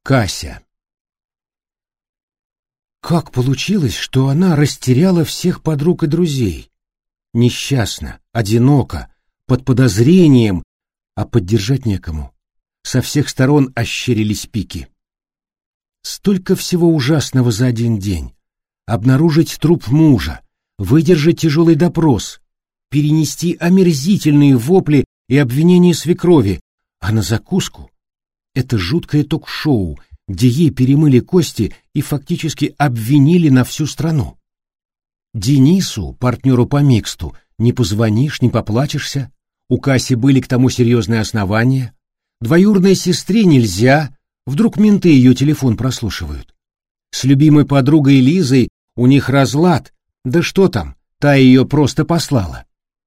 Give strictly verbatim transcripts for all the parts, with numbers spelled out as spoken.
Кася. Как получилось, что она растеряла всех подруг и друзей? Несчастна, одинока, под подозрением, а поддержать некому. Со всех сторон ощерились пики. Столько всего ужасного за один день. Обнаружить труп мужа, выдержать тяжелый допрос, перенести омерзительные вопли и обвинения свекрови, а на закуску — это жуткое ток-шоу, где ей перемыли кости и фактически обвинили на всю страну. Денису, партнеру по миксту, не позвонишь, не поплачешься, у Каси были к тому серьезные основания, двоюродной сестре нельзя, вдруг менты ее телефон прослушивают. С любимой подругой Лизой у них разлад, да что там, та ее просто послала.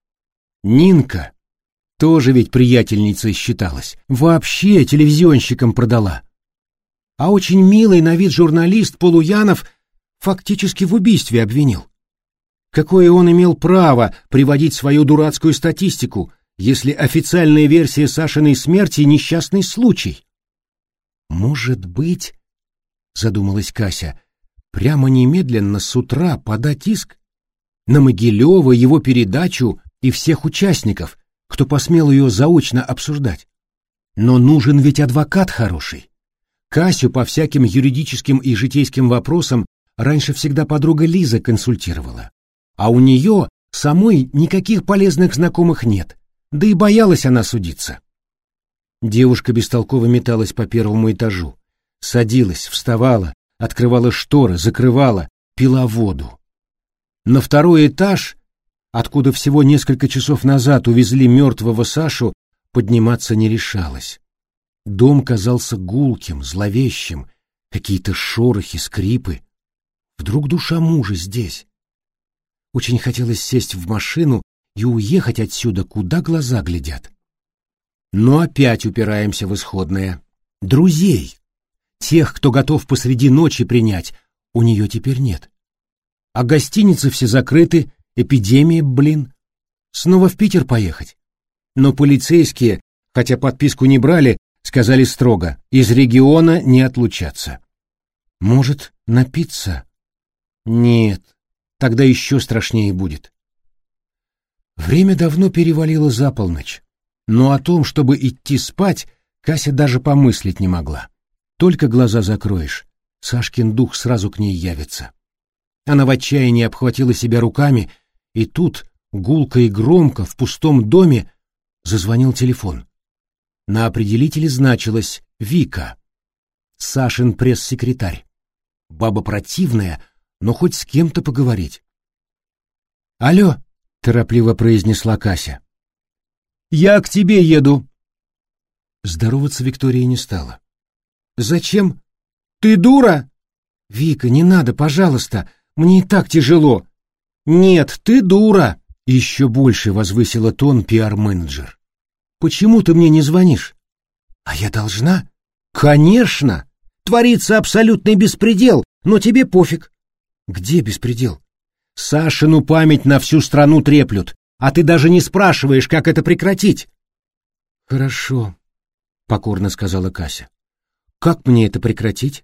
Нинка тоже ведь приятельницей считалась, вообще телевизионщиком продала. А очень милый на вид журналист Полуянов фактически в убийстве обвинил. Какое он имел право приводить свою дурацкую статистику, если официальная версия Сашиной смерти — несчастный случай? Может быть, задумалась Кася, прямо немедленно с утра подать иск? На Могилева, его передачу и всех участников, кто посмел ее заочно обсуждать. Но нужен ведь адвокат хороший. Касю по всяким юридическим и житейским вопросам раньше всегда подруга Лиза консультировала. А у нее самой никаких полезных знакомых нет, да и боялась она судиться. Девушка бестолково металась по первому этажу, садилась, вставала, открывала шторы, закрывала, пила воду. На второй этаж, откуда всего несколько часов назад увезли мертвого Сашу, подниматься не решалась. Дом казался гулким, зловещим, какие-то шорохи, скрипы. Вдруг душа мужа здесь? Очень хотелось сесть в машину и уехать отсюда, куда глаза глядят. Но опять упираемся в исходное. Друзей, тех, кто готов посреди ночи принять, у нее теперь нет. А гостиницы все закрыты, эпидемия, блин. Снова в Питер поехать? Но полицейские, хотя подписку не брали, сказали строго, из региона не отлучаться. Может, напиться? Нет, тогда еще страшнее будет. Время давно перевалило за полночь, но о том, чтобы идти спать, Кася даже помыслить не могла. Только глаза закроешь, Сашкин дух сразу к ней явится. Она в отчаянии обхватила себя руками, и тут, гулко и громко, в пустом доме, зазвонил телефон. На определителе значилось «Вика», Сашин пресс-секретарь. Баба противная, но хоть с кем-то поговорить. «Алло», — торопливо произнесла Кася. «Я к тебе еду». Здороваться Виктория не стала. «Зачем? Ты дура?» «Вика, не надо, пожалуйста, мне и так тяжело». «Нет, ты дура», — еще больше возвысила тон пиар-менеджер. «Почему ты мне не звонишь?» «А я должна?» «Конечно! Творится абсолютный беспредел, но тебе пофиг». «Где беспредел?» «Сашину память на всю страну треплют, а ты даже не спрашиваешь, как это прекратить». «Хорошо», — покорно сказала Кася. «Как мне это прекратить?»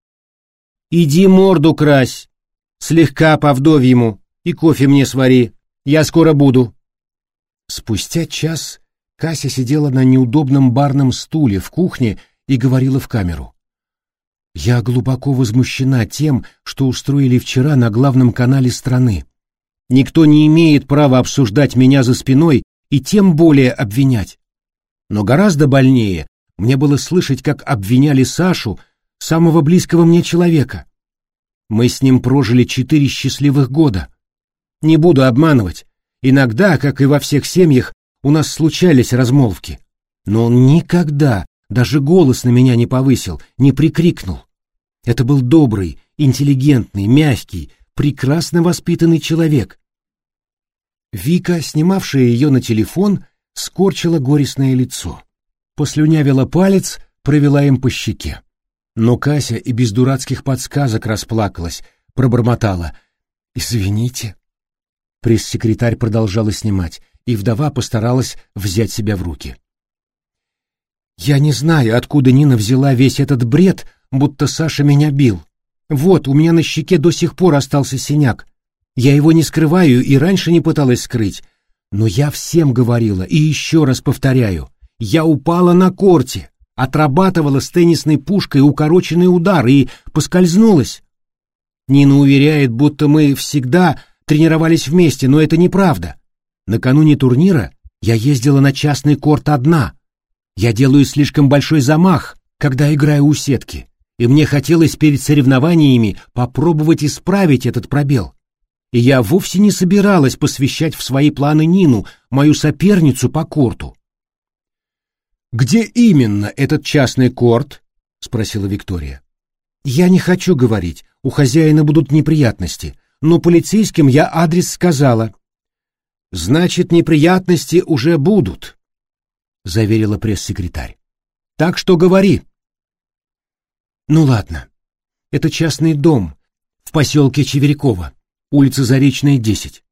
«Иди морду крась, слегка по-вдовьему, и кофе мне свари, я скоро буду». Спустя час Кася сидела на неудобном барном стуле в кухне и говорила в камеру. «Я глубоко возмущена тем, что устроили вчера на главном канале страны. Никто не имеет права обсуждать меня за спиной и тем более обвинять. Но гораздо больнее мне было слышать, как обвиняли Сашу, самого близкого мне человека. Мы с ним прожили четыре счастливых года. Не буду обманывать, иногда, как и во всех семьях, у нас случались размолвки. Но он никогда даже голос на меня не повысил, не прикрикнул. Это был добрый, интеллигентный, мягкий, прекрасно воспитанный человек». Вика, снимавшая ее на телефон, скорчила горестное лицо. Послюнявила палец, провела им по щеке. Но Кася и без дурацких подсказок расплакалась, пробормотала: «Извините». Пресс-секретарь продолжала снимать, и вдова постаралась взять себя в руки. «Я не знаю, откуда Нина взяла весь этот бред, будто Саша меня бил. Вот, у меня на щеке до сих пор остался синяк. Я его не скрываю и раньше не пыталась скрыть. Но я всем говорила и еще раз повторяю. Я упала на корте, отрабатывала с теннисной пушкой укороченный удар и поскользнулась. Нина уверяет, будто мы всегда тренировались вместе, но это неправда. Накануне турнира я ездила на частный корт одна. Я делаю слишком большой замах, когда играю у сетки, и мне хотелось перед соревнованиями попробовать исправить этот пробел. И я вовсе не собиралась посвящать в свои планы Нину, мою соперницу по корту. «Где именно этот частный корт?» — спросила Виктория. «Я не хочу говорить, у хозяина будут неприятности, но полицейским я адрес сказала». «Значит, неприятности уже будут», — заверила пресс-секретарь. «Так что говори». «Ну ладно. Это частный дом в поселке Чеверякова, улица Заречная, десять.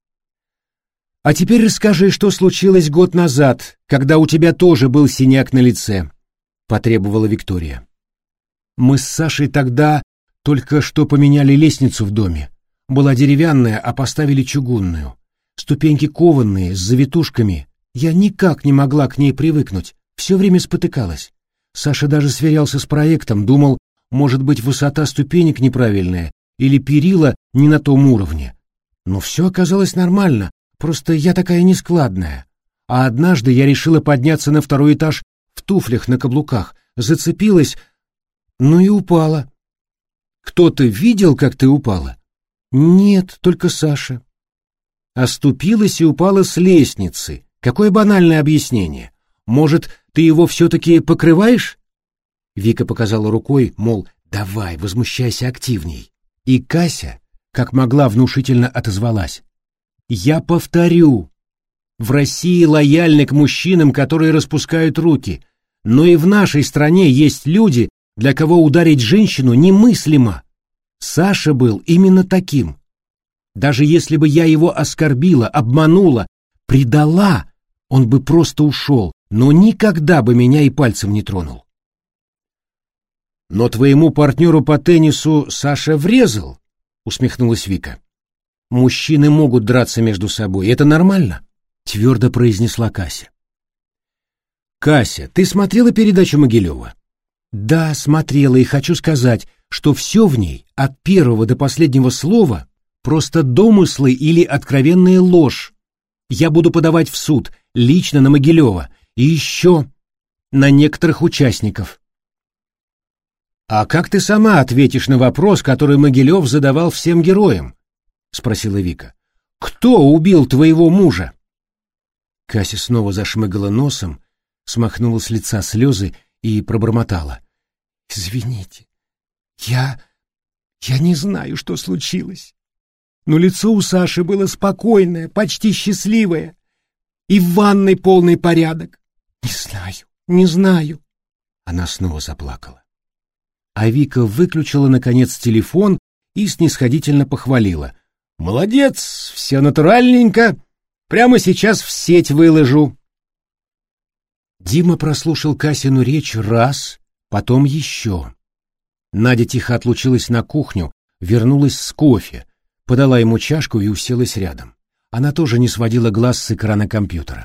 А теперь расскажи, что случилось год назад, когда у тебя тоже был синяк на лице», — потребовала Виктория. «Мы с Сашей тогда только что поменяли лестницу в доме. Была деревянная, а поставили чугунную. Ступеньки кованые, с завитушками. Я никак не могла к ней привыкнуть, все время спотыкалась. Саша даже сверялся с проектом, думал, может быть, высота ступенек неправильная или перила не на том уровне. Но все оказалось нормально, просто я такая нескладная. А однажды я решила подняться на второй этаж в туфлях на каблуках, зацепилась, ну и упала. Кто-то видел, как ты упала? Нет, только Саша. Оступилась и упала с лестницы. Какое банальное объяснение. Может, ты его все-таки покрываешь? Вика показала рукой, мол, давай, возмущайся активней. И Кася, как могла, внушительно отозвалась. Я повторю. В России лояльны к мужчинам, которые распускают руки. Но и в нашей стране есть люди, для кого ударить женщину немыслимо. Саша был именно таким. Даже если бы я его оскорбила, обманула, предала, он бы просто ушел, но никогда бы меня и пальцем не тронул. «Но твоему партнеру по теннису Саша врезал?» — усмехнулась Вика. «Мужчины могут драться между собой, это нормально», — твердо произнесла Кася. «Кася, ты смотрела передачу Могилева?» «Да, смотрела, и хочу сказать, что все в ней, от первого до последнего слова, просто домыслы или откровенная ложь. Я буду подавать в суд, лично на Могилева, и еще на некоторых участников». «А как ты сама ответишь на вопрос, который Могилев задавал всем героям?» — спросила Вика. «Кто убил твоего мужа?» Кася снова зашмыгала носом, смахнула с лица слезы и пробормотала. «Извините, я... я не знаю, что случилось. Но лицо у Саши было спокойное, почти счастливое, и в ванной полный порядок. Не знаю, не знаю». Она снова заплакала. А Вика выключила, наконец, телефон и снисходительно похвалила. «Молодец, все натуральненько. Прямо сейчас в сеть выложу». Дима прослушал Касину речь раз, потом еще. Надя тихо отлучилась на кухню, вернулась с кофе, подала ему чашку и уселась рядом. Она тоже не сводила глаз с экрана компьютера.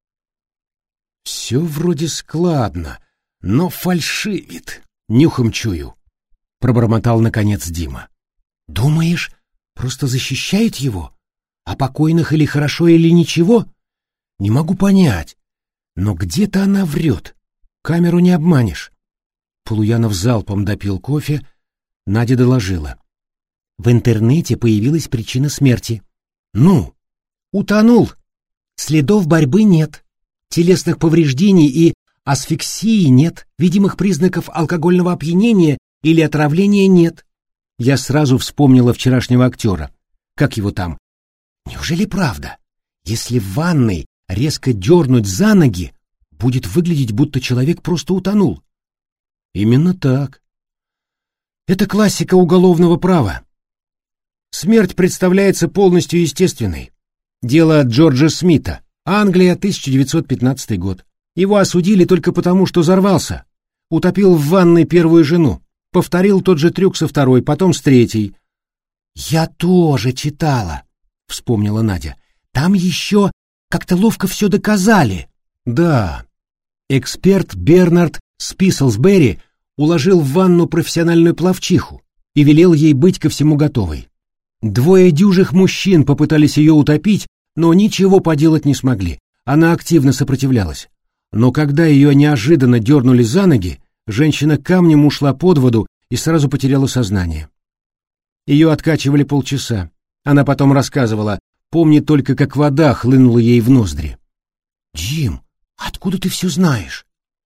«Все вроде складно, но фальшивит. Нюхом чую», — пробормотал наконец Дима. «Думаешь, просто защищает его? А покойных или хорошо, или ничего? Не могу понять. Но где-то она врет. Камеру не обманешь». Полуянов залпом допил кофе. Надя доложила. В интернете появилась причина смерти. «Ну?» «Утонул. Следов борьбы нет. Телесных повреждений и асфиксии нет, видимых признаков алкогольного опьянения или отравления нет». Я сразу вспомнила вчерашнего актера. Как его там? Неужели правда? Если в ванной резко дернуть за ноги, будет выглядеть, будто человек просто утонул. Именно так. Это классика уголовного права. Смерть представляется полностью естественной. Дело Джорджа Смита, Англия, тысяча девятьсот пятнадцатый год. Его осудили только потому, что взорвался. Утопил в ванной первую жену. повторил тот же трюк со второй, потом с третьей. «Я тоже читала», — вспомнила Надя. «Там еще как-то ловко все доказали». «Да». Эксперт Бернард Списелсбери уложил в ванну профессиональную пловчиху и велел ей быть ко всему готовой. Двое дюжих мужчин попытались ее утопить, но ничего поделать не смогли. Она активно сопротивлялась. Но когда ее неожиданно дернули за ноги, женщина камнем ушла под воду и сразу потеряла сознание. Ее откачивали полчаса. Она потом рассказывала, помнит только, как вода хлынула ей в ноздри. «Джим, откуда ты все знаешь?»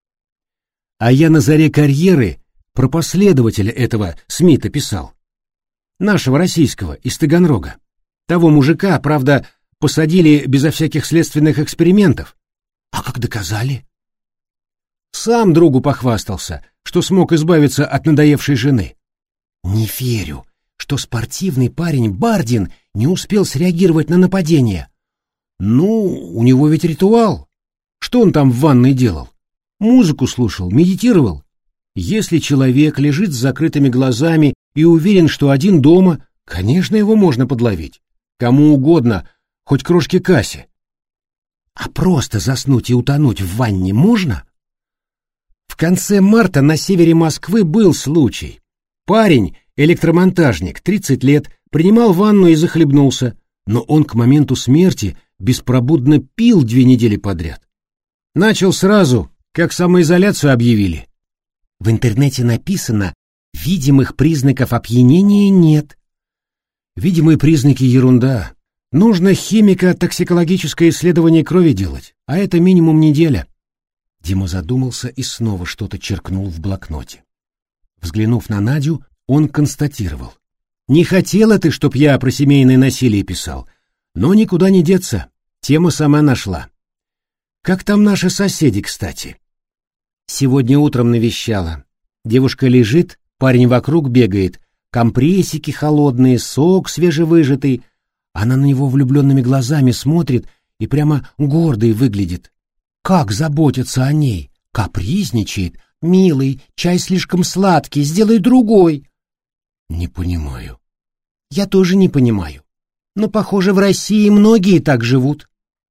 А я на заре карьеры про последователя этого Смита писал. Нашего российского, из Таганрога. Того мужика, правда, посадили безо всяких следственных экспериментов. А как доказали? Сам другу похвастался, что смог избавиться от надоевшей жены. Не верю, что спортивный парень Бардин не успел среагировать на нападение. Ну, у него ведь ритуал. Что он там в ванной делал? Музыку слушал, медитировал. Если человек лежит с закрытыми глазами и уверен, что один дома, конечно, его можно подловить. Кому угодно, хоть крошке Кассе. А просто заснуть и утонуть в ванне можно? В конце марта на севере Москвы был случай. Парень, электромонтажник, тридцать лет, принимал ванну и захлебнулся, но он к моменту смерти беспробудно пил две недели подряд. Начал сразу, как самоизоляцию объявили. В интернете написано, видимых признаков опьянения нет. Видимые признаки — ерунда. Нужно химико-токсикологическое исследование крови делать, а это минимум неделя. Дима задумался и снова что-то черкнул в блокноте. Взглянув на Надю, он констатировал. «Не хотела ты, чтоб я про семейное насилие писал, но никуда не деться, тема сама нашла. Как там наши соседи, кстати?» Сегодня утром навещала. Девушка лежит, парень вокруг бегает, компрессики холодные, сок свежевыжатый. Она на него влюбленными глазами смотрит и прямо гордой выглядит. Как заботится о ней, капризничает. «Милый, чай слишком сладкий, сделай другой». Не понимаю. Я тоже не понимаю. Но, похоже, в России многие так живут.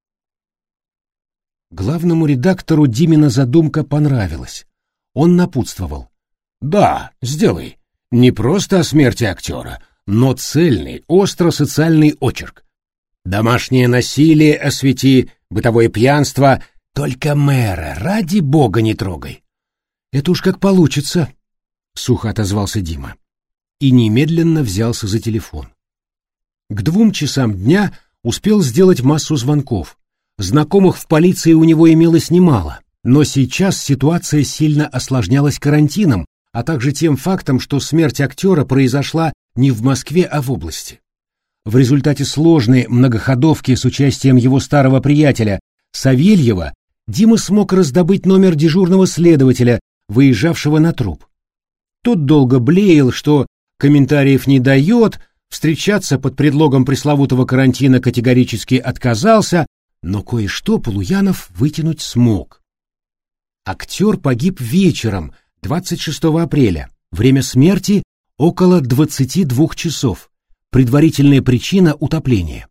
Главному редактору Димина задумка понравилась. Он напутствовал. «Да, сделай. Не просто о смерти актера, но цельный, остро-социальный очерк. Домашнее насилие освети, бытовое пьянство. Только мэра, ради бога, не трогай». «Это уж как получится», — сухо отозвался Дима. И немедленно взялся за телефон. К двум часам дня успел сделать массу звонков. Знакомых в полиции у него имелось немало, но сейчас ситуация сильно осложнялась карантином, а также тем фактом, что смерть актера произошла не в Москве, а в области. В результате сложной многоходовки с участием его старого приятеля Савельева Дима смог раздобыть номер дежурного следователя, выезжавшего на труп. Тот долго блеял, что комментариев не дает, встречаться под предлогом пресловутого карантина категорически отказался, но кое-что Полуянов вытянуть смог. Актер погиб вечером, двадцать шестого апреля. Время смерти — около двадцати двух часов. Предварительная причина — утопление.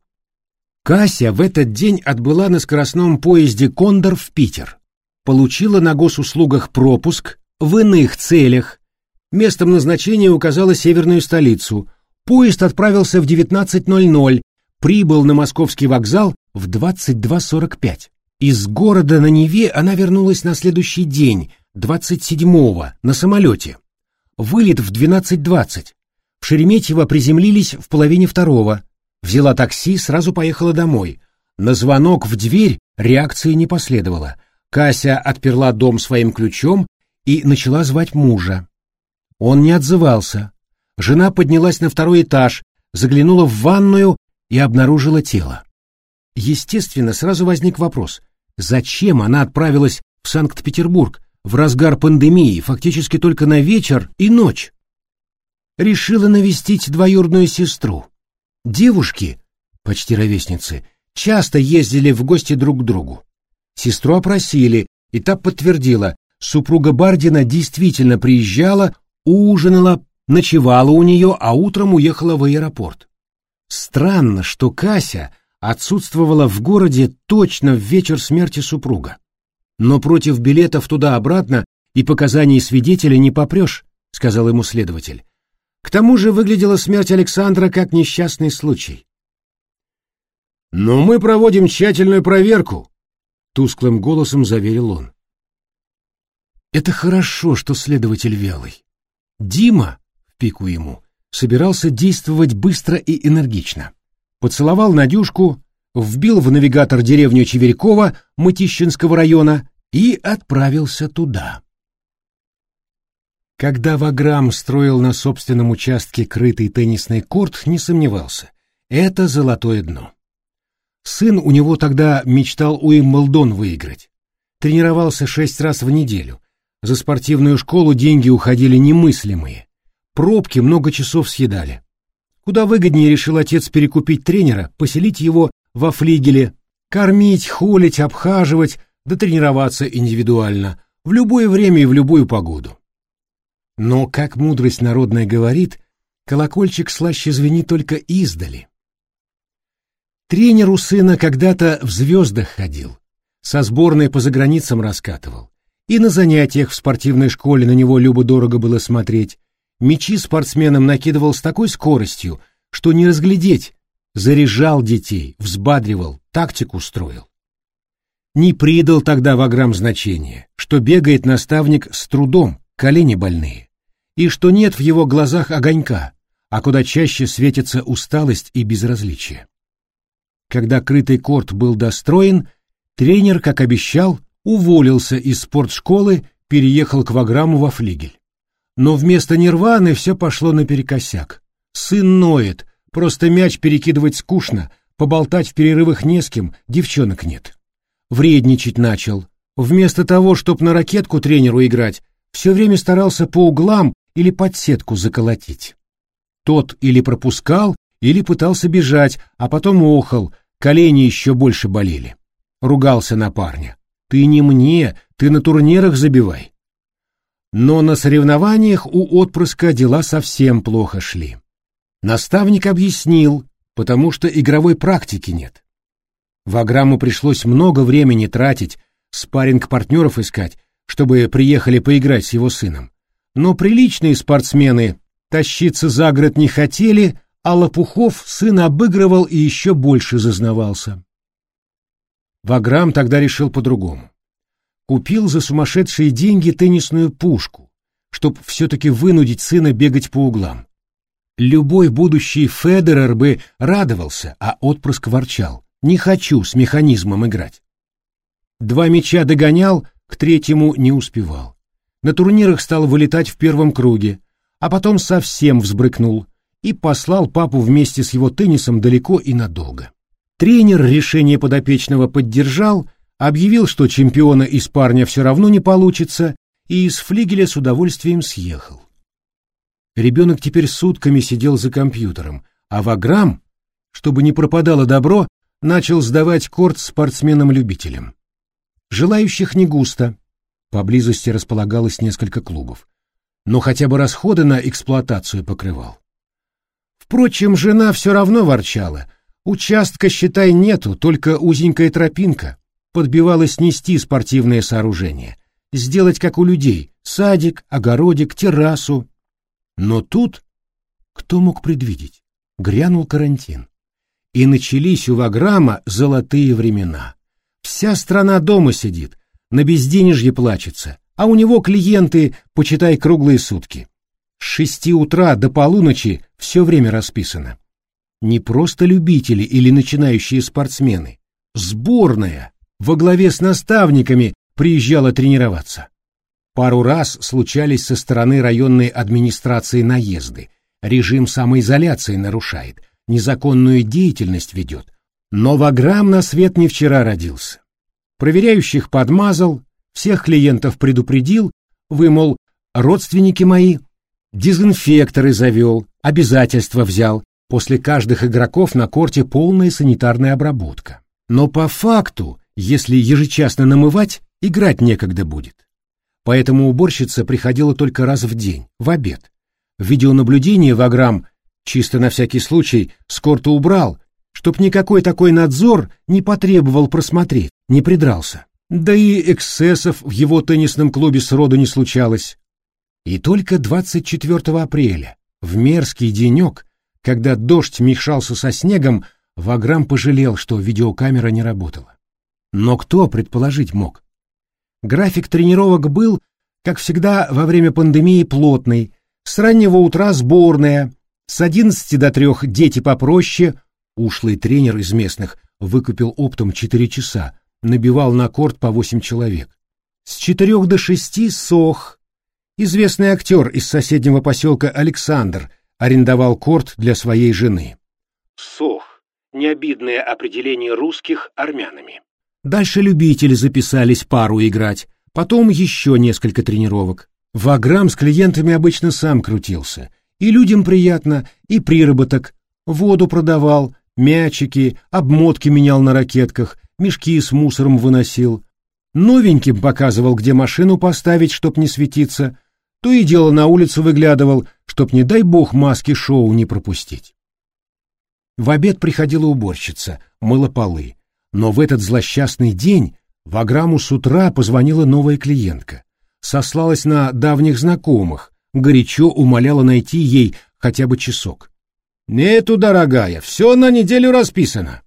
Кася в этот день отбыла на скоростном поезде «Кондор» в Питер. Получила на госуслугах пропуск в иных целях. Местом назначения указала северную столицу. Поезд отправился в девятнадцать ноль ноль, прибыл на московский вокзал в двадцать два сорок пять. Из города на Неве она вернулась на следующий день, двадцать седьмого, на самолете. Вылет в двенадцать двадцать. В Шереметьево приземлились в половине второго. Взяла такси, сразу поехала домой. На звонок в дверь реакции не последовало. Кася отперла дом своим ключом и начала звать мужа. Он не отзывался. Жена поднялась на второй этаж, заглянула в ванную и обнаружила тело. Естественно, сразу возник вопрос, зачем она отправилась в Санкт-Петербург в разгар пандемии, фактически только на вечер и ночь? Решила навестить двоюродную сестру. Девушки, почти ровесницы, часто ездили в гости друг к другу. Сестру опросили, и та подтвердила, супруга Бардина действительно приезжала, ужинала, ночевала у нее, а утром уехала в аэропорт. Странно, что Кася отсутствовала в городе точно в вечер смерти супруга. Но против билетов туда-обратно и показаний свидетеля не попрешь, сказал ему следователь. К тому же выглядела смерть Александра как несчастный случай. «Но мы проводим тщательную проверку», — тусклым голосом заверил он. Это хорошо, что следователь вялый. Дима, в пику ему, собирался действовать быстро и энергично. Поцеловал Надюшку, вбил в навигатор деревню Чеверякова Мытищинского района и отправился туда. Когда Ваграм строил на собственном участке крытый теннисный корт, не сомневался. Это золотое дно. Сын у него тогда мечтал Уимблдон выиграть. Тренировался шесть раз в неделю. За спортивную школу деньги уходили немыслимые. Пробки много часов съедали. Куда выгоднее решил отец перекупить тренера, поселить его во флигеле, кормить, холить, обхаживать, да тренироваться индивидуально, в любое время и в любую погоду. Но, как мудрость народная говорит, колокольчик слаще звенит только издали. Тренер у сына когда-то в звездах ходил, со сборной по заграницам раскатывал, и на занятиях в спортивной школе на него любо-дорого было смотреть. Мячи спортсменам накидывал с такой скоростью, что не разглядеть, заряжал детей, взбадривал, тактику строил. Не придал тогда Ваграм значения, что бегает наставник с трудом, колени больные, и что нет в его глазах огонька, а куда чаще светится усталость и безразличие. Когда крытый корт был достроен, тренер, как обещал, уволился из спортшколы, переехал к Ваграму во флигель. Но вместо нирваны все пошло наперекосяк. Сын ноет, просто мяч перекидывать скучно, поболтать в перерывах не с кем, девчонок нет. Вредничать начал. Вместо того, чтоб на ракетку тренеру играть, все время старался по углам или под сетку заколотить. Тот или пропускал, или пытался бежать, а потом охал, колени еще больше болели. Ругался на парня. «Ты не мне, ты на турнирах забивай». Но на соревнованиях у отпрыска дела совсем плохо шли. Наставник объяснил, потому что игровой практики нет. Ваграму пришлось много времени тратить, спарринг-партнеров искать, чтобы приехали поиграть с его сыном. Но приличные спортсмены тащиться за город не хотели, а Лопухов сын обыгрывал и еще больше зазнавался. Ваграм тогда решил по-другому. Купил за сумасшедшие деньги теннисную пушку, чтоб все-таки вынудить сына бегать по углам. Любой будущий Федерер бы радовался, а отпрыск ворчал: «Не хочу с механизмом играть». Два мяча догонял, к третьему не успевал. На турнирах стал вылетать в первом круге, а потом совсем взбрыкнул и послал папу вместе с его теннисом далеко и надолго. Тренер решение подопечного поддержал, объявил, что чемпиона из парня все равно не получится, и из флигеля с удовольствием съехал. Ребенок теперь сутками сидел за компьютером, а Ваграм, чтобы не пропадало добро, начал сдавать корт спортсменам-любителям. Желающих не густо, поблизости располагалось несколько клубов, но хотя бы расходы на эксплуатацию покрывал. Впрочем, жена все равно ворчала: участка, считай, нету, только узенькая тропинка. Подбивалась нести спортивное сооружение, сделать как у людей: садик, огородик, террасу. Но тут, кто мог предвидеть, грянул карантин. И начались у Ваграма золотые времена. Вся страна дома сидит, на безденежье плачется, а у него клиенты, почитай, круглые сутки. С шести утра до полуночи все время расписано. Не просто любители или начинающие спортсмены. Сборная во главе с наставниками приезжала тренироваться. Пару раз случались со стороны районной администрации наезды. Режим самоизоляции нарушает, незаконную деятельность ведет. Но Ваграм на свет не вчера родился. Проверяющих подмазал, всех клиентов предупредил, вы, мол, родственники мои, дезинфекторы завел, обязательства взял. После каждых игроков на корте полная санитарная обработка. Но по факту, если ежечасно намывать, играть некогда будет. поэтому уборщица приходила только раз в день, в обед. Видеонаблюдение Ваграм, чисто на всякий случай, с корта убрал, чтоб никакой такой надзор не потребовал просмотреть, не придрался. Да и эксцессов в его теннисном клубе сроду не случалось. И только двадцать четвёртого апреля, в мерзкий денек, когда дождь мешался со снегом, Ваграм пожалел, что видеокамера не работала. Но кто предположить мог? График тренировок был, как всегда во время пандемии, плотный. С раннего утра сборная, с одиннадцати до трех дети попроще. Ушлый тренер из местных выкупил оптом четыре часа, набивал на корт по восемь человек. С четырех до шести сох. Известный актер из соседнего поселка Александр арендовал корт для своей жены. Сох — необидное определение русских армянами. Дальше любители записались пару играть, потом еще несколько тренировок. Ваграм с клиентами обычно сам крутился. И людям приятно, и приработок. Воду продавал, мячики, обмотки менял на ракетках, мешки с мусором выносил. Новеньким показывал, где машину поставить, чтоб не светиться. То и дело на улицу выглядывал, чтоб, не дай бог, маски шоу не пропустить. В обед приходила уборщица, мыла полы. Но в этот злосчастный день Ваграму с утра позвонила новая клиентка. Сослалась на давних знакомых, горячо умоляла найти ей хотя бы часок. «Нету, дорогая, все на неделю расписано».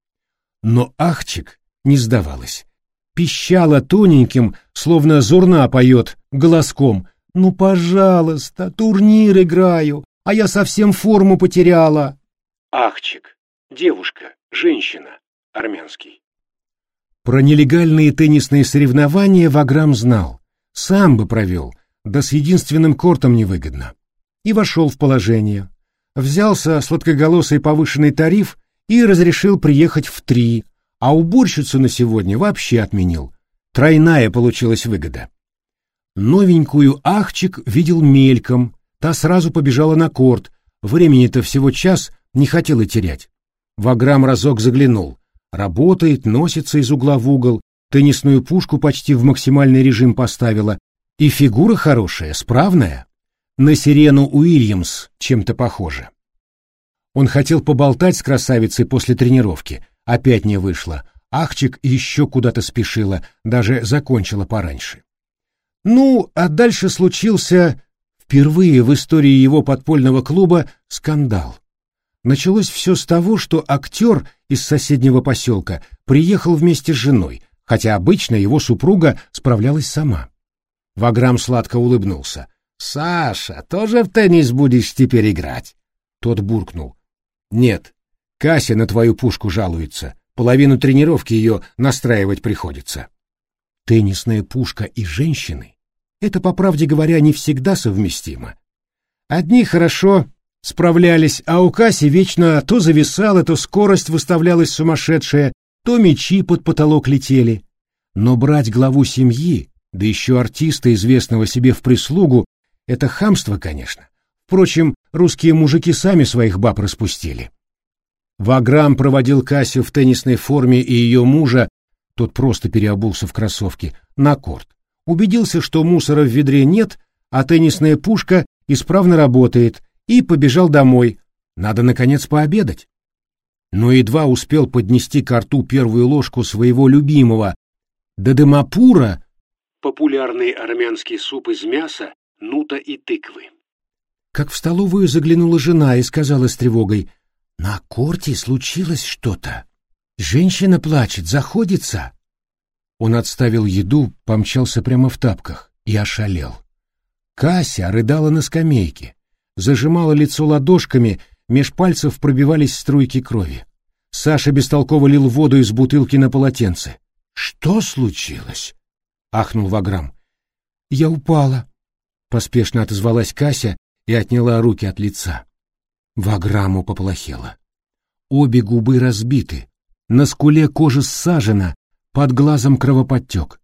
Но Ахчик не сдавалась. Пищала тоненьким, словно зурна поет, голоском. «Ну, пожалуйста, турнир играю, а я совсем форму потеряла». Ахчик. Девушка, женщина. Армянский. Про нелегальные теннисные соревнования Ваграм знал. Сам бы провел, да с единственным кортом невыгодно. И вошел в положение. Взялся сладкоголосый повышенный тариф и разрешил приехать в три, а уборщицу на сегодня вообще отменил. Тройная получилась выгода. Новенькую Ахчик видел мельком, та сразу побежала на корт, времени-то всего час, не хотела терять. Ваграм разок заглянул. Работает, носится из угла в угол, теннисную пушку почти в максимальный режим поставила. И фигура хорошая, справная. На Сирену Уильямс чем-то похожа. Он хотел поболтать с красавицей после тренировки. Опять не вышло. Ахчик еще куда-то спешила, даже закончила пораньше. Ну, а дальше случился впервые в истории его подпольного клуба скандал. Началось все с того, что актер из соседнего поселка приехал вместе с женой, хотя обычно его супруга справлялась сама. Ваграм сладко улыбнулся. «Саша, тоже в теннис будешь теперь играть?» Тот буркнул. «Нет, Кася на твою пушку жалуется, половину тренировки ее настраивать приходится». Теннисная пушка и женщины — это, по правде говоря, не всегда совместимо. Одни хорошо справлялись, а у Каси вечно то зависало, то скорость выставлялась сумасшедшая, то мячи под потолок летели. Но брать главу семьи, да еще артиста, известного себе в прислугу, это хамство, конечно. Впрочем, русские мужики сами своих баб распустили. Ваграм проводил Касю в теннисной форме и ее мужа, тот просто переобулся в кроссовки, на корт. Убедился, что мусора в ведре нет, а теннисная пушка исправно работает, и побежал домой. Надо, наконец, пообедать. Но едва успел поднести ко рту первую ложку своего любимого дадемапура, популярный армянский суп из мяса, нута и тыквы. Как в столовую заглянула жена и сказала с тревогой: «На корте случилось что-то. Женщина плачет, заходится». Он отставил еду, помчался прямо в тапках и ошалел. Кася рыдала на скамейке, зажимала лицо ладошками, меж пальцев пробивались струйки крови. Саша бестолково лил воду из бутылки на полотенце. «Что случилось?» — ахнул Ваграм. «Я упала», — поспешно отозвалась Кася и отняла руки от лица. Ваграму поплохело. Обе губы разбиты, на скуле кожа ссажена, под глазом кровоподтек.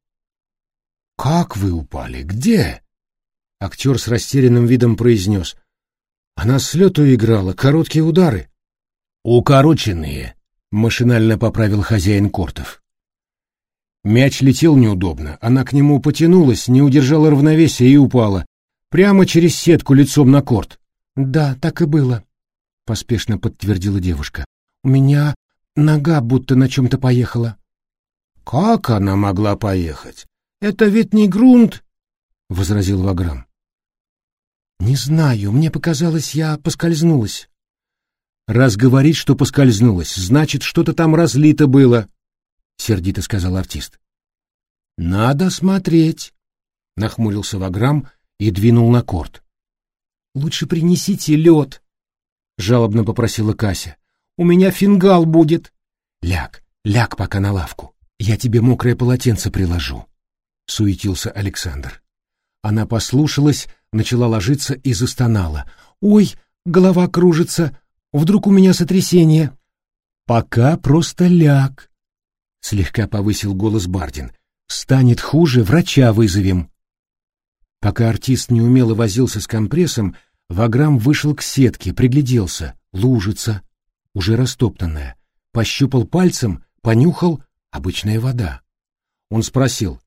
«Как вы упали? Где?» Актер с растерянным видом произнес. «Она с лету играла, короткие удары». «Укороченные», — машинально поправил хозяин кортов. Мяч летел неудобно, она к нему потянулась, не удержала равновесия и упала. Прямо через сетку лицом на корт. «Да, так и было», — поспешно подтвердила девушка. «У меня нога будто на чем-то поехала». «Как она могла поехать? Это ведь не грунт», — возразил Ваграм. «Не знаю, мне показалось, я поскользнулась». «Раз говорит, что поскользнулась, значит, что-то там разлито было», — сердито сказал артист. «Надо смотреть», — нахмурился Ваграм и двинул на корт. «Лучше принесите лед», — жалобно попросила Кася. «У меня фингал будет». «Ляг, ляг пока на лавку. Я тебе мокрое полотенце приложу», — суетился Александр. Она послушалась, начала ложиться и застонала. «Ой, голова кружится. Вдруг у меня сотрясение?» «Пока просто ляг», — слегка повысил голос Бардин. «Станет хуже, врача вызовем». Пока артист неумело возился с компрессом, Ваграм вышел к сетке, пригляделся. Лужица, уже растоптанная. Пощупал пальцем, понюхал — обычная вода. Он спросил: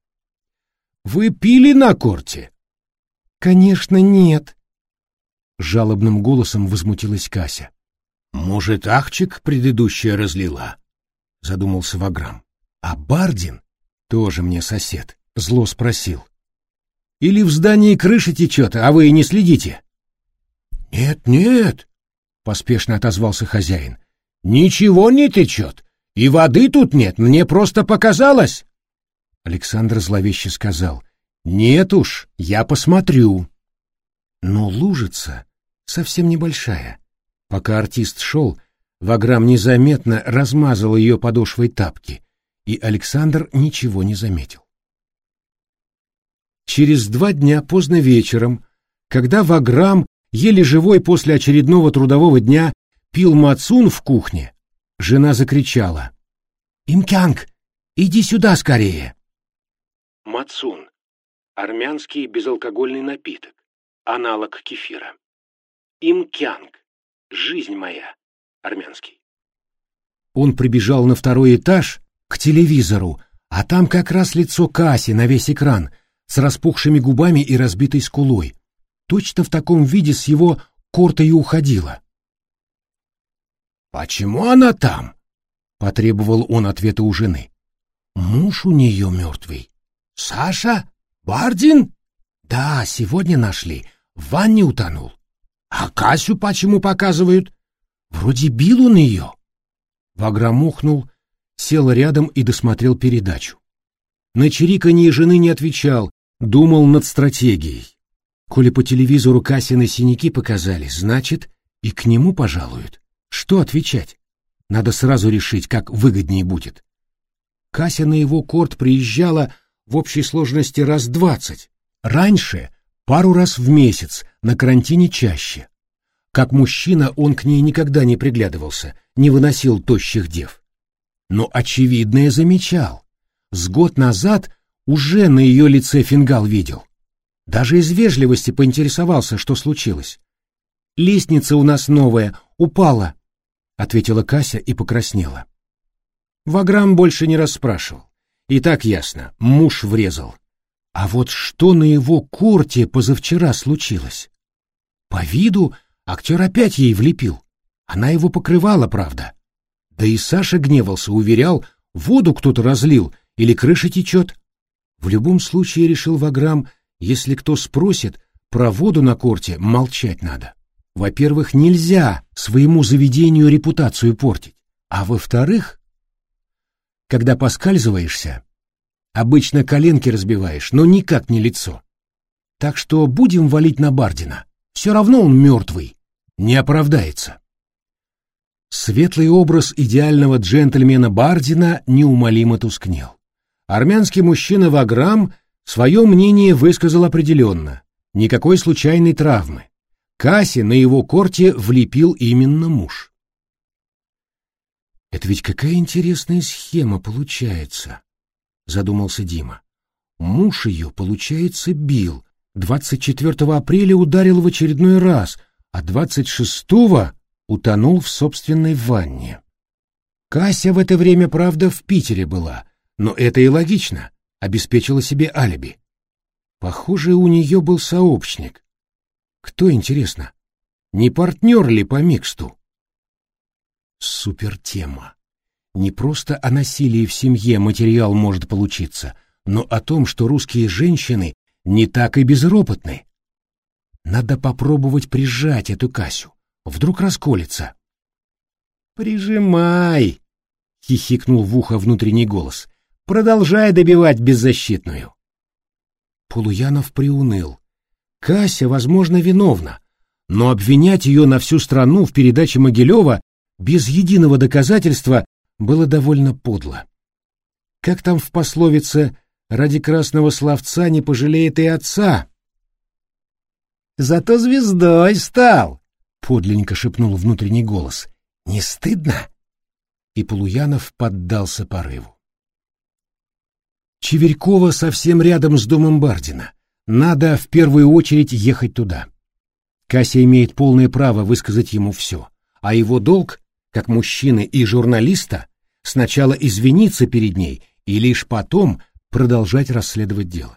«Вы пили на корте?» «Конечно, нет», — жалобным голосом возмутилась Кася. «Может, Ахчик предыдущая разлила?» — задумался Ваграм. А Бардин, тоже мне сосед, зло спросил: «Или в здании крыша течет, а вы не следите?» «Нет, нет», — поспешно отозвался хозяин. «Ничего не течет, и воды тут нет, мне просто показалось». Александр зловеще сказал: «Нет уж, я посмотрю». Но лужица совсем небольшая. Пока артист шел, Ваграм незаметно размазал ее подошвой тапки, и Александр ничего не заметил. Через два дня поздно вечером, когда Ваграм, еле живой после очередного трудового дня, пил мацун в кухне, жена закричала: «Имкянг, иди сюда скорее!» Мацун — армянский безалкогольный напиток, аналог кефира. Имкянг — жизнь моя, армянский. Он прибежал на второй этаж к телевизору, а там как раз лицо Каси на весь экран, с распухшими губами и разбитой скулой. Точно в таком виде с его корта и уходила. «Почему она там?» — потребовал он ответа у жены. «Муж у нее мертвый». «Саша? Бардин?» «Да, сегодня нашли. В ванне утонул». «А Касю почему показывают?» «Вроде бил он ее». Ваграм ухнул, сел рядом и досмотрел передачу. На чириканье жены не отвечал, думал над стратегией. Коли по телевизору Касины синяки показали, значит, и к нему пожалуют. Что отвечать? Надо сразу решить, как выгоднее будет. Кася на его корт приезжала в общей сложности раз двадцать. Раньше пару раз в месяц, на карантине чаще. Как мужчина он к ней никогда не приглядывался, не выносил тощих дев. Но очевидное замечал. С год назад уже на ее лице фингал видел. Даже из вежливости поинтересовался, что случилось. «Лестница у нас новая, упала», — ответила Кася и покраснела. Ваграм больше не расспрашивал. И так ясно, муж врезал. А вот что на его корте позавчера случилось? По виду актер опять ей влепил. Она его покрывала, правда. Да и Саша гневался, уверял, воду кто-то разлил или крыша течет. В любом случае, решил Ваграм, если кто спросит, про воду на корте молчать надо. Во-первых, нельзя своему заведению репутацию портить. А во-вторых, когда поскальзываешься, обычно коленки разбиваешь, но никак не лицо. Так что будем валить на Бардина. Все равно он мертвый, не оправдается. Светлый образ идеального джентльмена Бардина неумолимо тускнел. Армянский мужчина Ваграм свое мнение высказал определенно. Никакой случайной травмы. Касе на его корте влепил именно муж. «Это ведь какая интересная схема получается», — задумался Дима. «Муж ее, получается, бил, двадцать четвёртого апреля ударил в очередной раз, а двадцать шестого утонул в собственной ванне. Кася в это время, правда, в Питере была, Но это и логично, обеспечила себе алиби. Похоже, у нее был сообщник. Кто, интересно, не партнер ли по миксту? Супертема. Не просто о насилии в семье материал может получиться, но о том, что русские женщины не так и безропотны. Надо попробовать прижать эту Касю. Вдруг расколется. «Прижимай!» — хихикнул в ухо внутренний голос. «Продолжай добивать беззащитную!» Полуянов приуныл. Кася, возможно, виновна, но обвинять ее на всю страну в передаче Могилева без единого доказательства было довольно подло. Как там в пословице «ради красного словца не пожалеет и отца»? «Зато звездой стал!» — подлинненько шепнул внутренний голос. «Не стыдно?» И Полуянов поддался порыву. Чеверькова совсем рядом с домом Бардина. Надо в первую очередь ехать туда. Кася имеет полное право высказать ему все, а его долг, как мужчины и журналиста, сначала извиниться перед ней и лишь потом продолжать расследовать дело.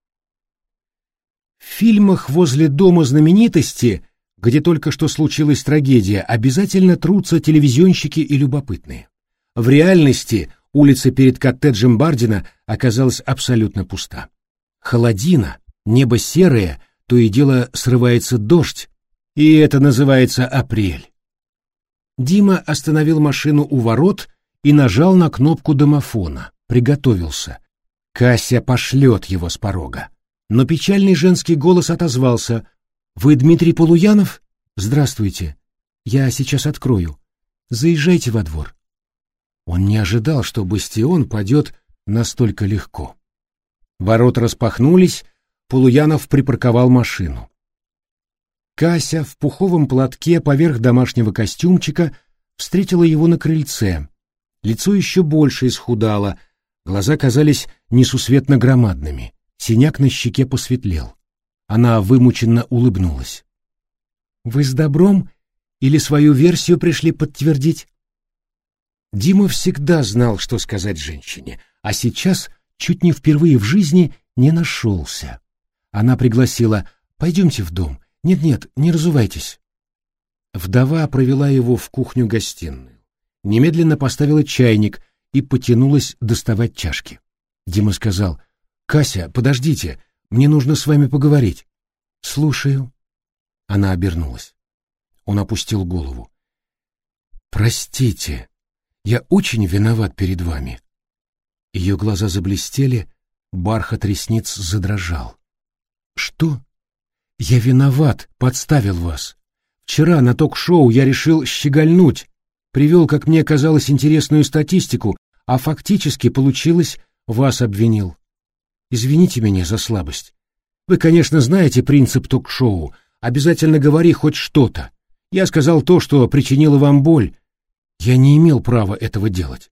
В фильмах возле дома знаменитости, где только что случилась трагедия, обязательно трутся телевизионщики и любопытные. В реальности улица перед коттеджем Бардина оказалась абсолютно пуста. Холодина, небо серое, то и дело срывается дождь, и это называется апрель. Дима остановил машину у ворот и нажал на кнопку домофона, приготовился. Кася пошлет его с порога. Но печальный женский голос отозвался: «Вы Дмитрий Полуянов? Здравствуйте. Я сейчас открою. Заезжайте во двор». Он не ожидал, что бастион падет настолько легко. Ворота распахнулись, Полуянов припарковал машину. Кася в пуховом платке поверх домашнего костюмчика встретила его на крыльце. Лицо еще больше исхудало, глаза казались несусветно громадными, синяк на щеке посветлел. Она вымученно улыбнулась. «Вы с добром или свою версию пришли подтвердить?» Дима всегда знал, что сказать женщине, а сейчас чуть не впервые в жизни не нашелся. Она пригласила: «Пойдемте в дом. Нет-нет, не разувайтесь». Вдова провела его в кухню-гостиную, немедленно поставила чайник и потянулась доставать чашки. Дима сказал: «Кася, подождите, мне нужно с вами поговорить». «Слушаю». Она обернулась. Он опустил голову. «Простите, я очень виноват перед вами». Ее глаза заблестели, бархат ресниц задрожал. «Что?» «Я виноват, подставил вас. Вчера на ток-шоу я решил щегольнуть, привел, как мне казалось, интересную статистику, а фактически получилось, вас обвинил. Извините меня за слабость. Вы, конечно, знаете принцип ток-шоу. Обязательно говори хоть что-то. Я сказал то, что причинило вам боль. Я не имел права этого делать».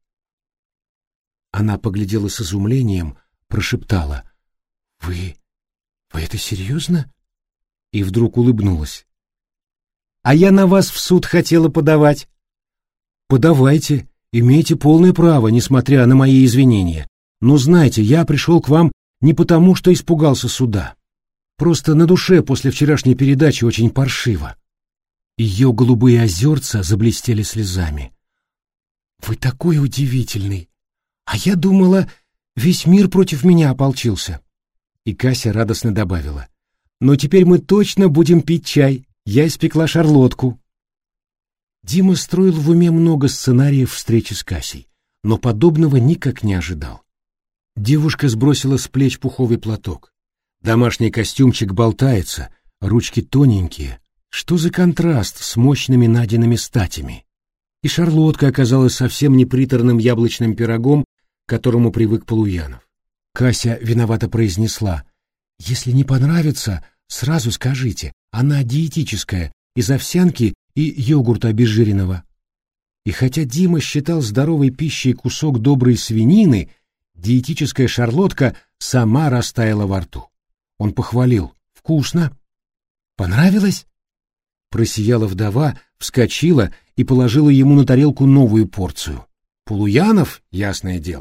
Она поглядела с изумлением, прошептала: «Вы... вы это серьезно?» И вдруг улыбнулась. «А я на вас в суд хотела подавать». «Подавайте, имеете полное право, несмотря на мои извинения. Но знайте, я пришел к вам не потому, что испугался суда. Просто на душе после вчерашней передачи очень паршиво». Ее голубые озерца заблестели слезами. «Вы такой удивительный! А я думала, весь мир против меня ополчился». И Кася радостно добавила: «Но теперь мы точно будем пить чай. Я испекла шарлотку». Дима строил в уме много сценариев встречи с Касей, но подобного никак не ожидал. Девушка сбросила с плеч пуховый платок. Домашний костюмчик болтается, ручки тоненькие. Что за контраст с мощными Надиными статями? И шарлотка оказалась совсем не приторным яблочным пирогом, к которому привык Полуянов. Кася виновато произнесла: «Если не понравится, сразу скажите, она диетическая, из овсянки и йогурта обезжиренного». И хотя Дима считал здоровой пищей кусок доброй свинины, диетическая шарлотка сама растаяла во рту. Он похвалил: «Вкусно». «Понравилось?» Просияла вдова, вскочила и положила ему на тарелку новую порцию. Полуянов, ясное дело,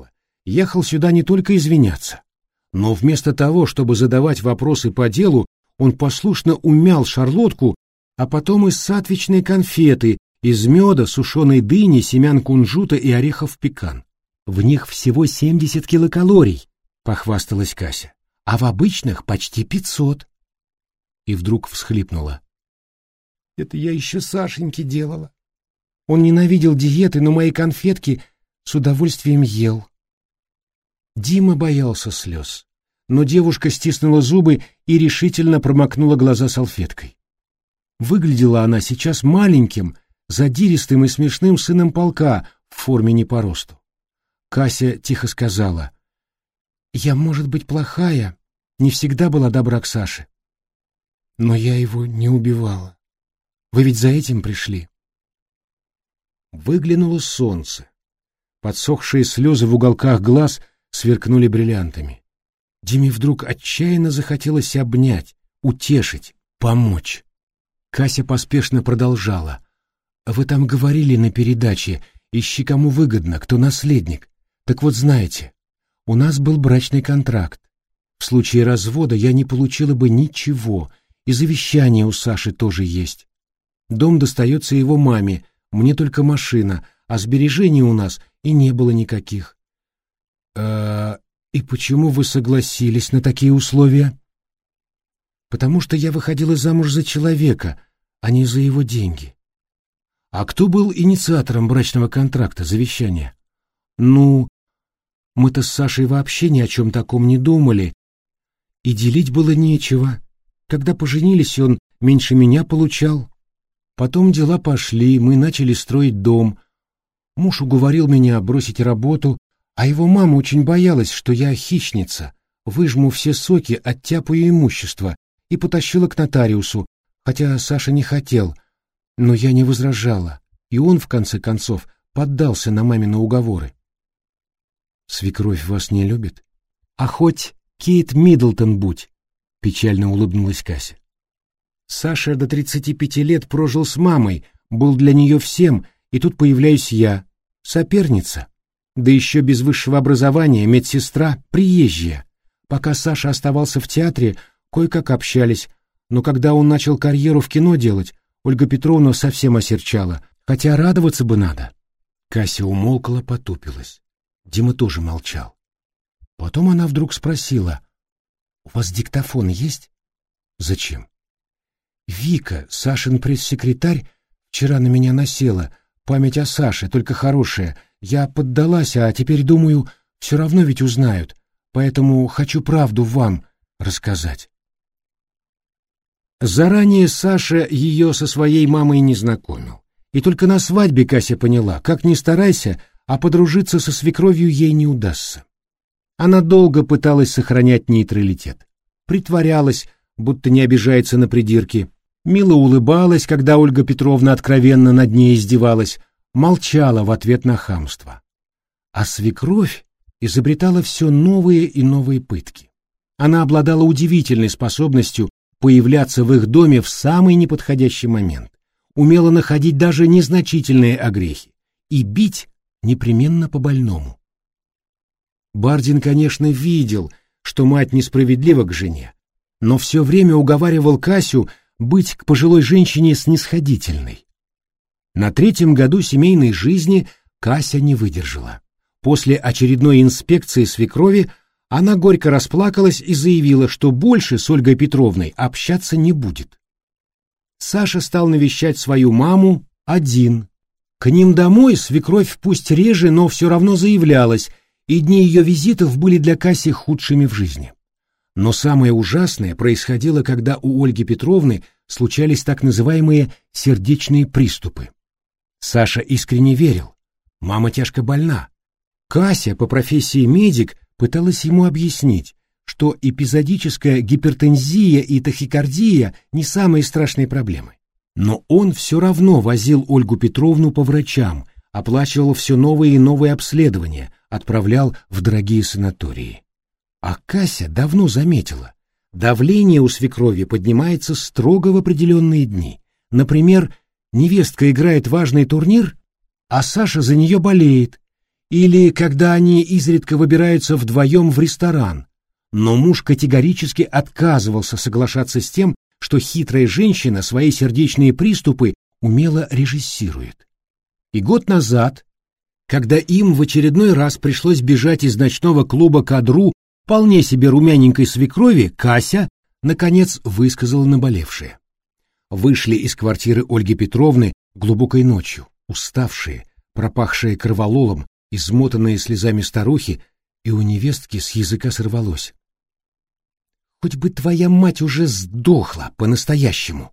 ехал сюда не только извиняться, но вместо того, чтобы задавать вопросы по делу, он послушно умял шарлотку, а потом и сатвичные конфеты из меда, сушеной дыни, семян кунжута и орехов пекан. В них всего семьдесят килокалорий, похвасталась Кася, а в обычных почти пятьсот. И вдруг всхлипнула. Это я еще Сашеньке делала. Он ненавидел диеты, но мои конфетки с удовольствием ел. Дима боялся слез, но девушка стиснула зубы и решительно промокнула глаза салфеткой. Выглядела она сейчас маленьким, задиристым и смешным сыном полка в форме не по росту. Кася тихо сказала: «Я, может быть, плохая, не всегда была добра к Саше. Но я его не убивала. Вы ведь за этим пришли». Выглянуло солнце. Подсохшие слезы в уголках глаз сверкнули бриллиантами. Диме вдруг отчаянно захотелось обнять, утешить, помочь. Кася поспешно продолжала. «Вы там говорили на передаче, ищи кому выгодно, кто наследник. Так вот знаете, у нас был брачный контракт. В случае развода я не получила бы ничего, и завещание у Саши тоже есть. Дом достается его маме, мне только машина, а сбережений у нас и не было никаких». «Э-э, и почему вы согласились на такие условия?» «Потому что я выходила замуж за человека, а не за его деньги». «А кто был инициатором брачного контракта, завещания?» «Ну, мы-то с Сашей вообще ни о чем таком не думали, и делить было нечего. Когда поженились, он меньше меня получал. Потом дела пошли, мы начали строить дом. Муж уговорил меня бросить работу, а его мама очень боялась, что я хищница, выжму все соки, оттяпаю имущество, и потащила к нотариусу, хотя Саша не хотел, но я не возражала, и он, в конце концов, поддался на мамины уговоры». «Свекровь вас не любит?» «А хоть Кейт Миддлтон будь», — печально улыбнулась Кася. «Саша до тридцати пяти лет прожил с мамой, был для нее всем, и тут появляюсь я, соперница, да еще без высшего образования, медсестра, приезжая. Пока Саша оставался в театре, кое-как общались, но когда он начал карьеру в кино делать, Ольга Петровна совсем осерчала, хотя радоваться бы надо». Кася умолкла, потупилась. Дима тоже молчал. Потом она вдруг спросила: «У вас диктофон есть?» «Зачем?» «Вика, Сашин пресс-секретарь, вчера на меня насела. Память о Саше, только хорошая. Я поддалась, а теперь думаю, все равно ведь узнают, поэтому хочу правду вам рассказать». Заранее Саша ее со своей мамой не знакомил. И только на свадьбе Кася поняла, как ни старайся, а подружиться со свекровью ей не удастся. Она долго пыталась сохранять нейтралитет. Притворялась, будто не обижается на придирки. Мило улыбалась, когда Ольга Петровна откровенно над ней издевалась, молчала в ответ на хамство. А свекровь изобретала все новые и новые пытки. Она обладала удивительной способностью появляться в их доме в самый неподходящий момент, умела находить даже незначительные огрехи и бить непременно по больному. Бардин, конечно, видел, что мать несправедлива к жене, но все время уговаривал Касю быть к пожилой женщине снисходительной. На третьем году семейной жизни Кася не выдержала. После очередной инспекции свекрови она горько расплакалась и заявила, что больше с Ольгой Петровной общаться не будет. Саша стал навещать свою маму один. К ним домой свекровь пусть реже, но все равно заявлялась, и дни ее визитов были для Каси худшими в жизни. Но самое ужасное происходило, когда у Ольги Петровны случались так называемые сердечные приступы. Саша искренне верил, мама тяжко больна. Кася, по профессии медик, пыталась ему объяснить, что эпизодическая гипертензия и тахикардия не самые страшные проблемы. Но он все равно возил Ольгу Петровну по врачам, оплачивал все новые и новые обследования, отправлял в дорогие санатории. А Кася давно заметила, давление у свекрови поднимается строго в определенные дни. Например, невестка играет важный турнир, а Саша за нее болеет, или когда они изредка выбираются вдвоем в ресторан. Но муж категорически отказывался соглашаться с тем, что хитрая женщина свои сердечные приступы умело режиссирует. И год назад, когда им в очередной раз пришлось бежать из ночного клуба к одру вполне себе румяненькой свекрови, Кася, наконец, высказала наболевшее. Вышли из квартиры Ольги Петровны глубокой ночью, уставшие, пропахшие кровололом, измотанные слезами старухи, и у невестки с языка сорвалось: «Хоть бы твоя мать уже сдохла по-настоящему!»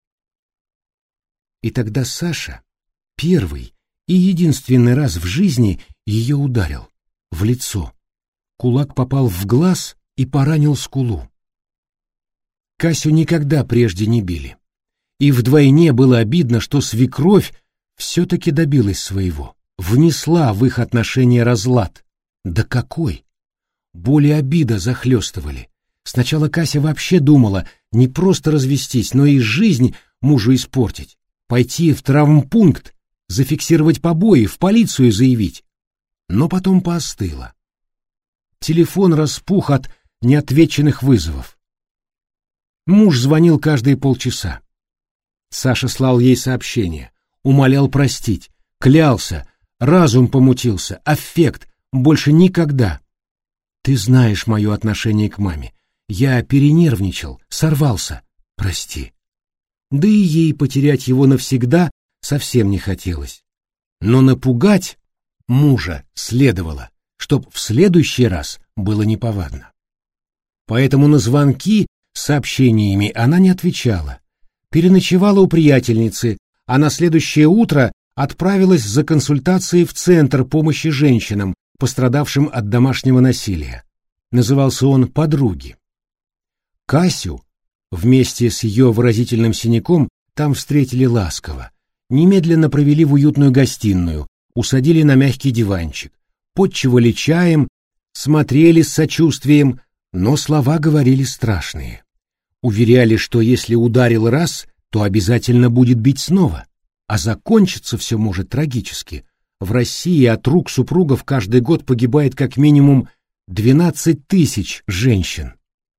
И тогда Саша первый и единственный раз в жизни ее ударил в лицо. Кулак попал в глаз и поранил скулу. Касю никогда прежде не били. И вдвойне было обидно, что свекровь все-таки добилась своего, внесла в их отношения разлад. Да какой! Боль и обида захлестывали. Сначала Кася вообще думала не просто развестись, но и жизнь мужу испортить, пойти в травмпункт, зафиксировать побои, в полицию заявить. Но потом поостыла. Телефон распух от неотвеченных вызовов. Муж звонил каждые полчаса. Саша слал ей сообщения, умолял простить, клялся, разум помутился, аффект, больше никогда. Ты знаешь мое отношение к маме. Я перенервничал, сорвался. Прости. Да и ей потерять его навсегда совсем не хотелось. Но напугать мужа следовало, чтоб в следующий раз было неповадно. Поэтому на звонки с сообщениями она не отвечала. Переночевала у приятельницы, а на следующее утро отправилась за консультацией в Центр помощи женщинам, пострадавшим от домашнего насилия. Назывался он «Подруги». Касю вместе с ее выразительным синяком там встретили ласково, немедленно провели в уютную гостиную, усадили на мягкий диванчик, подчивали чаем, смотрели с сочувствием, но слова говорили страшные. Уверяли, что если ударил раз, то обязательно будет бить снова, а закончиться все может трагически. В России от рук супругов каждый год погибает как минимум двенадцать тысяч женщин.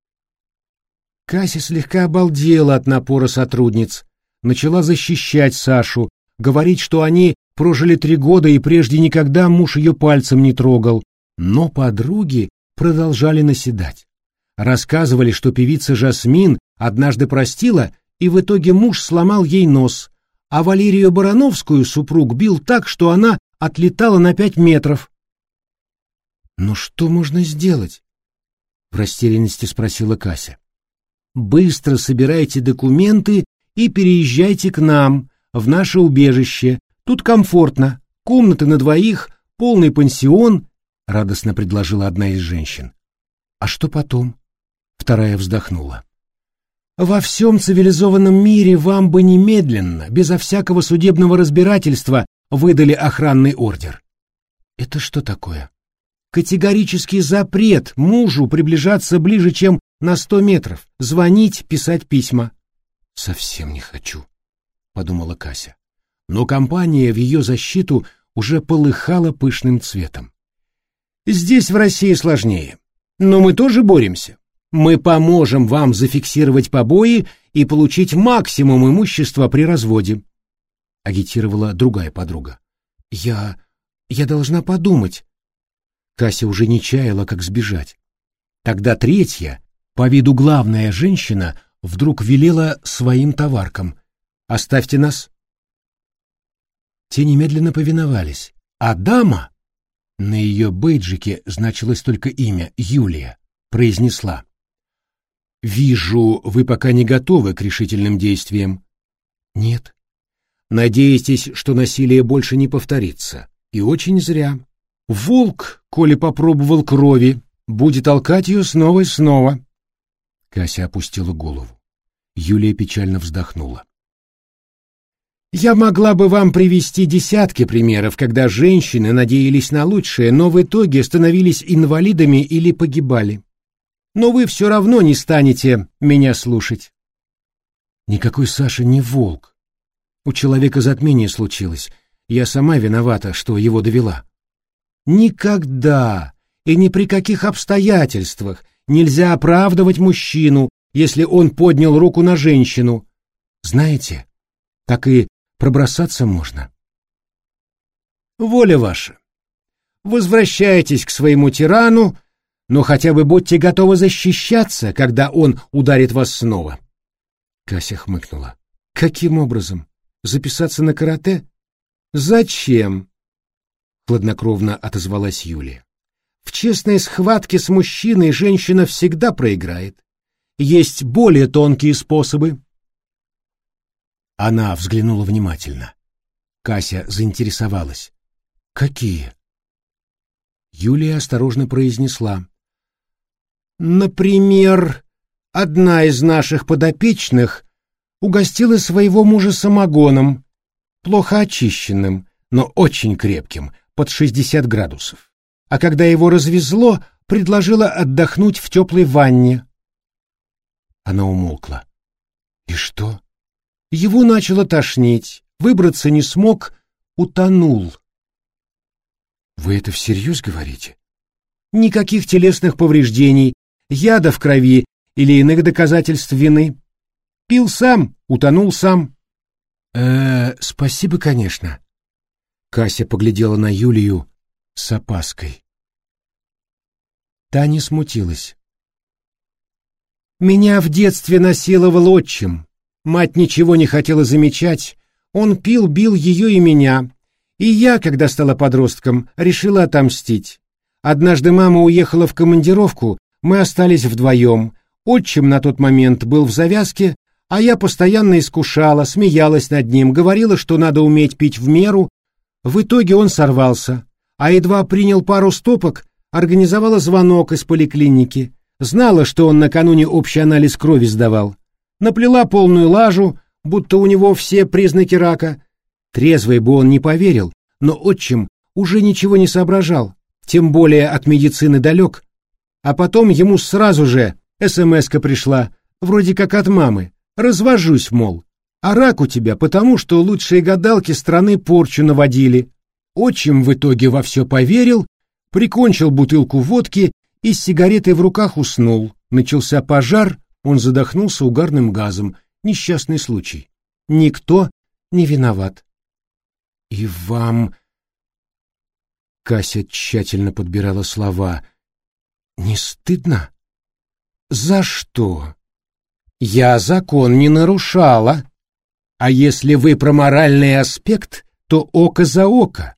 Кася слегка обалдела от напора сотрудниц, начала защищать Сашу, говорить, что они прожили три года и прежде никогда муж ее пальцем не трогал, но подруги продолжали наседать. Рассказывали, что певица Жасмин однажды простила, и в итоге муж сломал ей нос, а Валерию Барановскую супруг бил так, что она отлетала на пять метров. «Ну что можно сделать?» — в растерянности спросила Кася. «Быстро собирайте документы и переезжайте к нам, в наше убежище. Тут комфортно, комнаты на двоих, полный пансион», — радостно предложила одна из женщин. «А что потом?» — вторая вздохнула. «Во всем цивилизованном мире вам бы немедленно, безо всякого судебного разбирательства, выдали охранный ордер». «Это что такое?» «Категорический запрет мужу приближаться ближе, чем на сто метров, звонить, писать письма». «Совсем не хочу», — подумала Кася. Но компания в ее защиту уже полыхала пышным цветом. «Здесь в России сложнее, но мы тоже боремся. Мы поможем вам зафиксировать побои и получить максимум имущества при разводе», — агитировала другая подруга. «Я... я должна подумать». Кася уже не чаяла, как сбежать. Тогда третья, по виду главная женщина, вдруг велела своим товаркам: «Оставьте нас». Те немедленно повиновались, а дама, на ее бейджике значилось только имя Юлия, произнесла: «Вижу, вы пока не готовы к решительным действиям». «Нет». «Надеетесь, что насилие больше не повторится, и очень зря. Волк, коли попробовал крови, будет толкать ее снова и снова». Кася опустила голову. Юлия печально вздохнула. «Я могла бы вам привести десятки примеров, когда женщины надеялись на лучшее, но в итоге становились инвалидами или погибали. Но вы все равно не станете меня слушать». «Никакой Саша не волк. У человека затмение случилось. Я сама виновата, что его довела». Никогда и ни при каких обстоятельствах нельзя оправдывать мужчину, если он поднял руку на женщину. Знаете, так и пробросаться можно. Воля ваша. Возвращайтесь к своему тирану, но хотя бы будьте готовы защищаться, когда он ударит вас снова. Кася хмыкнула. Каким образом? Записаться на карате? Зачем? Хладнокровно отозвалась Юлия. В честной схватке с мужчиной женщина всегда проиграет. Есть более тонкие способы. Она взглянула внимательно. Кася заинтересовалась. Какие? Юлия осторожно произнесла. Например, одна из наших подопечных угостила своего мужа самогоном, плохо очищенным, но очень крепким, под шестьдесят градусов. А когда его развезло, предложила отдохнуть в теплой ванне. Она умолкла. И что? Его начало тошнить, выбраться не смог, утонул. Вы это всерьез говорите? Никаких телесных повреждений, яда в крови или иных доказательств вины. Пил сам, утонул сам. Э, спасибо, конечно. Кася поглядела на Юлию с опаской. Та не смутилась. Меня в детстве насиловал отчим. Мать ничего не хотела замечать. Он пил, бил ее и меня. И я, когда стала подростком, решила отомстить. Однажды мама уехала в командировку, мы остались вдвоем. Отчим на тот момент был в завязке, а я постоянно искушала, смеялась над ним, говорила, что надо уметь пить в меру. В итоге он сорвался, а едва принял пару стопок, организовала звонок из поликлиники. Знала, что он накануне общий анализ крови сдавал. Наплела полную лажу, будто у него все признаки рака. Трезвый бы он не поверил, но отчим уже ничего не соображал, тем более от медицины далек. А потом ему сразу же эс-эм-эска пришла, вроде как от мамы. Развожусь, мол. А рак у тебя потому, что лучшие гадалки страны порчу наводили. Отчим в итоге во все поверил, прикончил бутылку водки и с сигаретой в руках уснул. Начался пожар, он задохнулся угарным газом. Несчастный случай. Никто не виноват. И вам... Кася тщательно подбирала слова. Не стыдно? За что? Я закон не нарушала. А если вы про моральный аспект, то око за око.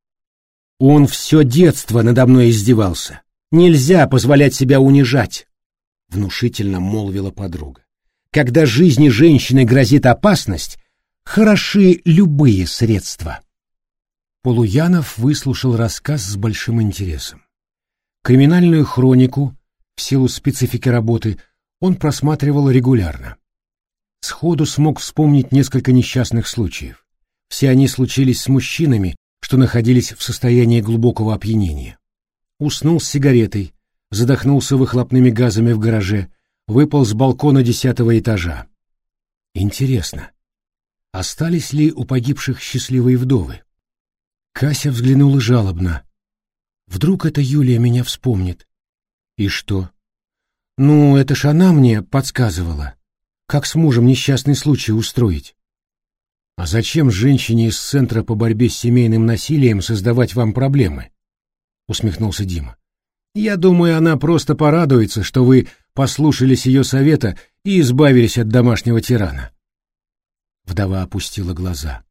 Он все детство надо мной издевался. Нельзя позволять себя унижать, внушительно молвила подруга. Когда жизни женщины грозит опасность, хороши любые средства. Полуянов выслушал рассказ с большим интересом. Криминальную хронику, в силу специфики работы, он просматривал регулярно. Сходу смог вспомнить несколько несчастных случаев. Все они случились с мужчинами, что находились в состоянии глубокого опьянения. Уснул с сигаретой, задохнулся выхлопными газами в гараже, выпал с балкона десятого этажа. Интересно, остались ли у погибших счастливые вдовы? Кася взглянула жалобно. Вдруг эта Юлия меня вспомнит. И что? Ну, это ж она мне подсказывала, как с мужем несчастный случай устроить. А зачем женщине из Центра по борьбе с семейным насилием создавать вам проблемы? Усмехнулся Дима. Я думаю, она просто порадуется, что вы послушались ее совета и избавились от домашнего тирана. Вдова опустила глаза.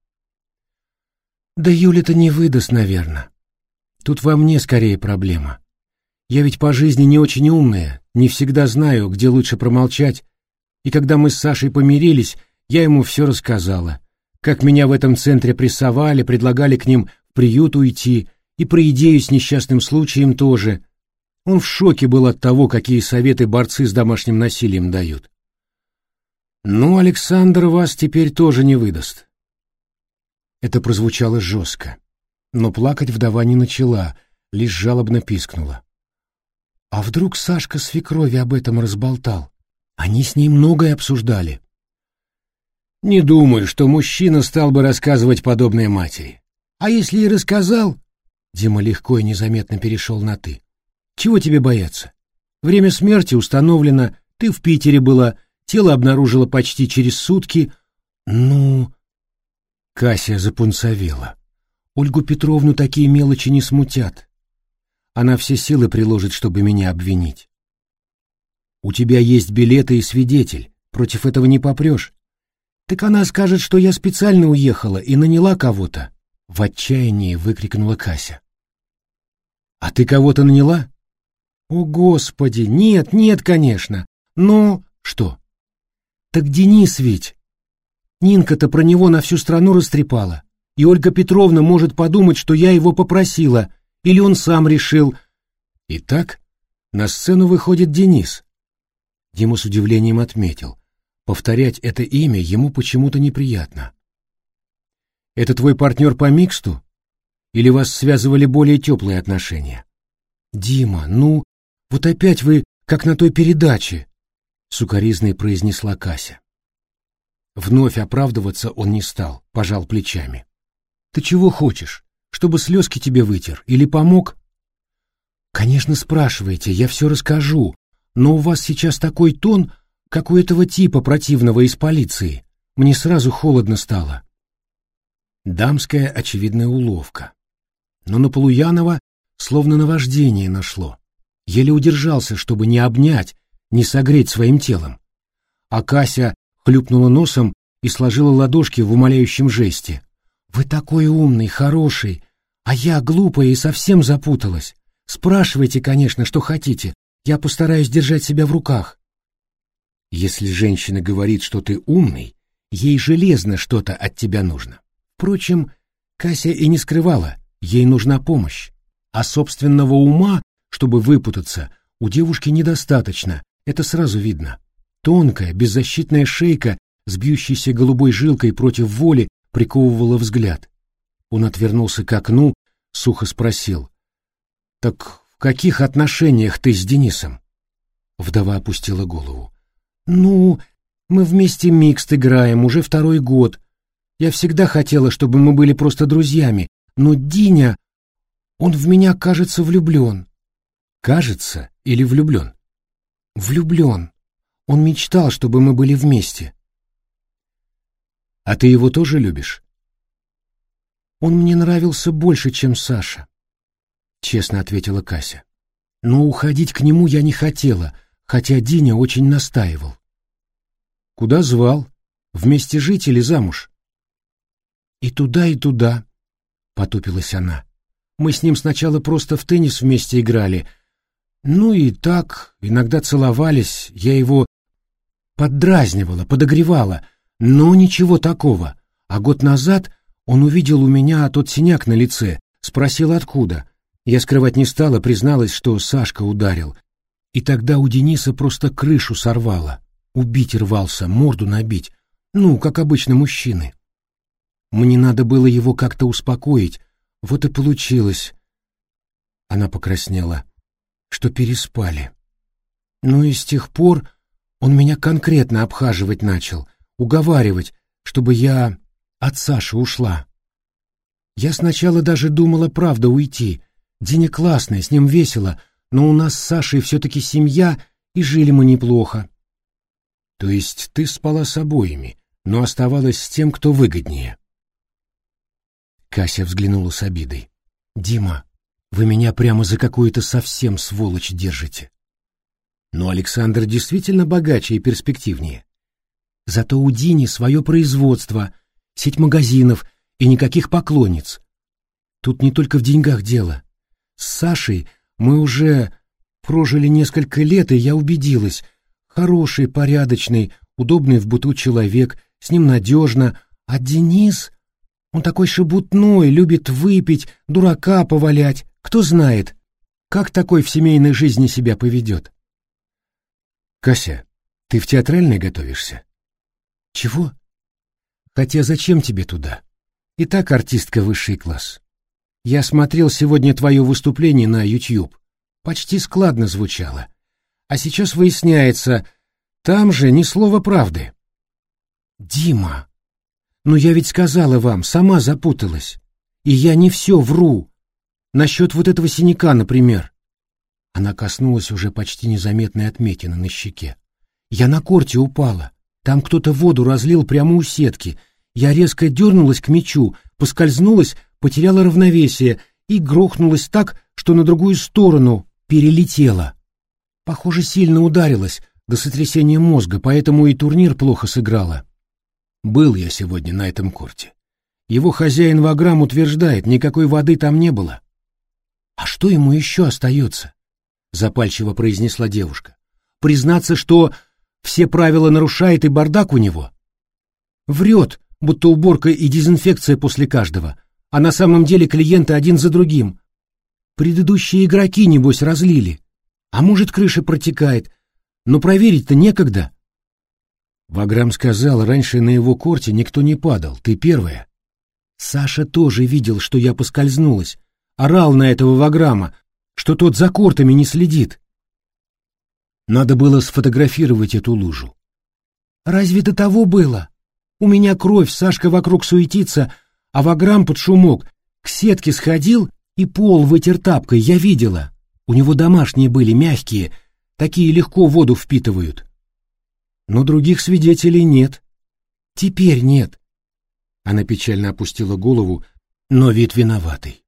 Да Юля-то не выдаст, наверное. Тут во мне скорее проблема. Я ведь по жизни не очень умная, не всегда знаю, где лучше промолчать, и когда мы с Сашей помирились, я ему все рассказала, как меня в этом центре прессовали, предлагали к ним в приют уйти, и про идею с несчастным случаем тоже. Он в шоке был от того, какие советы борцы с домашним насилием дают. Ну, Александр вас теперь тоже не выдаст. Это прозвучало жестко, но плакать вдова не начала, лишь жалобно пискнула. А вдруг Сашка свекрови об этом разболтал? Они с ней многое обсуждали. Не думаю, что мужчина стал бы рассказывать подобное матери. А если и рассказал, Дима легко и незаметно перешел на «ты». Чего тебе бояться? Время смерти установлено, ты в Питере была, тело обнаружила почти через сутки. Ну... Кася запунцовела. Ольгу Петровну такие мелочи не смутят. Она все силы приложит, чтобы меня обвинить. У тебя есть билеты и свидетель, против этого не попрешь. Так она скажет, что я специально уехала и наняла кого-то. В отчаянии выкрикнула Кася. А ты кого-то наняла? О, Господи, нет, нет, конечно. Но... Что? Так Денис ведь. Нинка-то про него на всю страну растрепала. И Ольга Петровна может подумать, что я его попросила, или он сам решил. Итак, на сцену выходит Денис. Дима с удивлением отметил. Повторять это имя ему почему-то неприятно. Это твой партнер по миксту? Или вас связывали более теплые отношения? Дима, ну, вот опять вы, как на той передаче, сукоризной произнесла Кася. Вновь оправдываться он не стал, пожал плечами. Ты чего хочешь? Чтобы слезки тебе вытер или помог? Конечно, спрашивайте, я все расскажу, но у вас сейчас такой тон, как у этого типа противного из полиции. Мне сразу холодно стало. Дамская очевидная уловка. Но на Полуянова словно наваждение нашло. Еле удержался, чтобы не обнять, не согреть своим телом. А Кася хлюпнула носом и сложила ладошки в умоляющем жесте. «Вы такой умный, хороший, а я глупая и совсем запуталась. Спрашивайте, конечно, что хотите, я постараюсь держать себя в руках». Если женщина говорит, что ты умный, ей железно что-то от тебя нужно. Впрочем, Кася и не скрывала, ей нужна помощь. А собственного ума, чтобы выпутаться, у девушки недостаточно, это сразу видно. Тонкая, беззащитная шейка с бьющейся голубой жилкой против воли приковывала взгляд. Он отвернулся к окну, сухо спросил. «Так в каких отношениях ты с Денисом?» Вдова опустила голову. «Ну, мы вместе микст играем уже второй год. Я всегда хотела, чтобы мы были просто друзьями, но Диня, он в меня, кажется, влюблен». «Кажется или влюблен?» «Влюблен. Он мечтал, чтобы мы были вместе». «А ты его тоже любишь?» «Он мне нравился больше, чем Саша», — честно ответила Кася. «Но уходить к нему я не хотела, хотя Диня очень настаивал». «Куда звал? Вместе жить или замуж?» «И туда, и туда», — потупилась она. «Мы с ним сначала просто в теннис вместе играли. Ну и так, иногда целовались, я его поддразнивала, подогревала, но ничего такого. А год назад он увидел у меня тот синяк на лице, спросил, откуда. Я скрывать не стала, призналась, что Сашка ударил. И тогда у Дениса просто крышу сорвало. Убить рвался, морду набить. Ну, как обычно мужчины. Мне надо было его как-то успокоить. Вот и получилось. Она покраснела, что переспали. Ну и с тех пор он меня конкретно обхаживать начал, уговаривать, чтобы я от Саши ушла. Я сначала даже думала правда уйти. Диня классная, с ним весело, но у нас с Сашей все-таки семья, и жили мы неплохо. То есть ты спала с обоими, но оставалась с тем, кто выгоднее. Кася взглянула с обидой. «Дима, вы меня прямо за какую-то совсем сволочь держите». Но Александр действительно богаче и перспективнее. Зато у Дини свое производство, сеть магазинов и никаких поклонниц. Тут не только в деньгах дело. С Сашей мы уже прожили несколько лет, и я убедилась, хороший, порядочный, удобный в быту человек, с ним надежно, а Денис, он такой шебутной, любит выпить, дурака повалять, кто знает, как такой в семейной жизни себя поведет. Кася, ты в театральной готовишься? Чего? Хотя зачем тебе туда? И так артистка высший класс. Я смотрел сегодня твое выступление на YouTube. Почти складно звучало. А сейчас выясняется, там же ни слова правды. Дима, ну я ведь сказала вам, сама запуталась. И я не все вру. Насчет вот этого синяка, например. Она коснулась уже почти незаметной отметины на щеке. Я на корте упала. Там кто-то воду разлил прямо у сетки. Я резко дернулась к мячу, поскользнулась, потеряла равновесие и грохнулась так, что на другую сторону перелетела. Похоже, сильно ударилась до сотрясения мозга, поэтому и турнир плохо сыграла. Был я сегодня на этом корте. Его хозяин Ваграм утверждает, никакой воды там не было. А что ему еще остается? Запальчиво произнесла девушка. Признаться, что все правила нарушает и бардак у него? Врет, будто уборка и дезинфекция после каждого, а на самом деле клиенты один за другим. Предыдущие игроки, небось, разлили. А может, крыша протекает, но проверить-то некогда. Ваграм сказал, раньше на его корте никто не падал, ты первая. Саша тоже видел, что я поскользнулась, орал на этого Ваграма, что тот за кортами не следит. Надо было сфотографировать эту лужу. Разве до того было? У меня кровь, Сашка вокруг суетится, а Ваграм под шумок к сетке сходил и пол вытер тапкой, я видела. У него домашние были, мягкие, такие легко воду впитывают. Но других свидетелей нет. Теперь нет. Она печально опустила голову, но вид виноватый.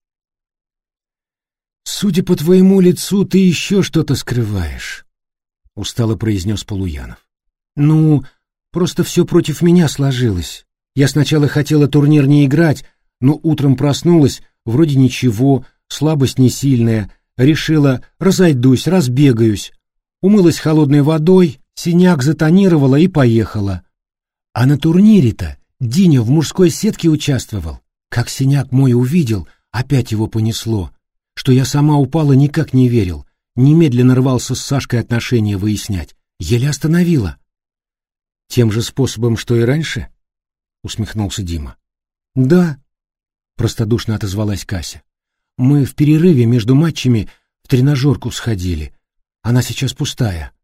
«Судя по твоему лицу, ты еще что-то скрываешь», — устало произнес Полуянов. «Ну, просто все против меня сложилось. Я сначала хотела турнир не играть, но утром проснулась, вроде ничего, слабость не сильная, решила, разойдусь, разбегаюсь. Умылась холодной водой, синяк затонировала и поехала. А на турнире-то Диня в мужской сетке участвовал. Как синяк мой увидел, опять его понесло. Что я сама упала, никак не верил. Немедленно рвался с Сашкой отношения выяснять. Еле остановила. Тем же способом, что и раньше? Усмехнулся Дима. Да, простодушно отозвалась Кася. Мы в перерыве между матчами в тренажерку сходили. Она сейчас пустая.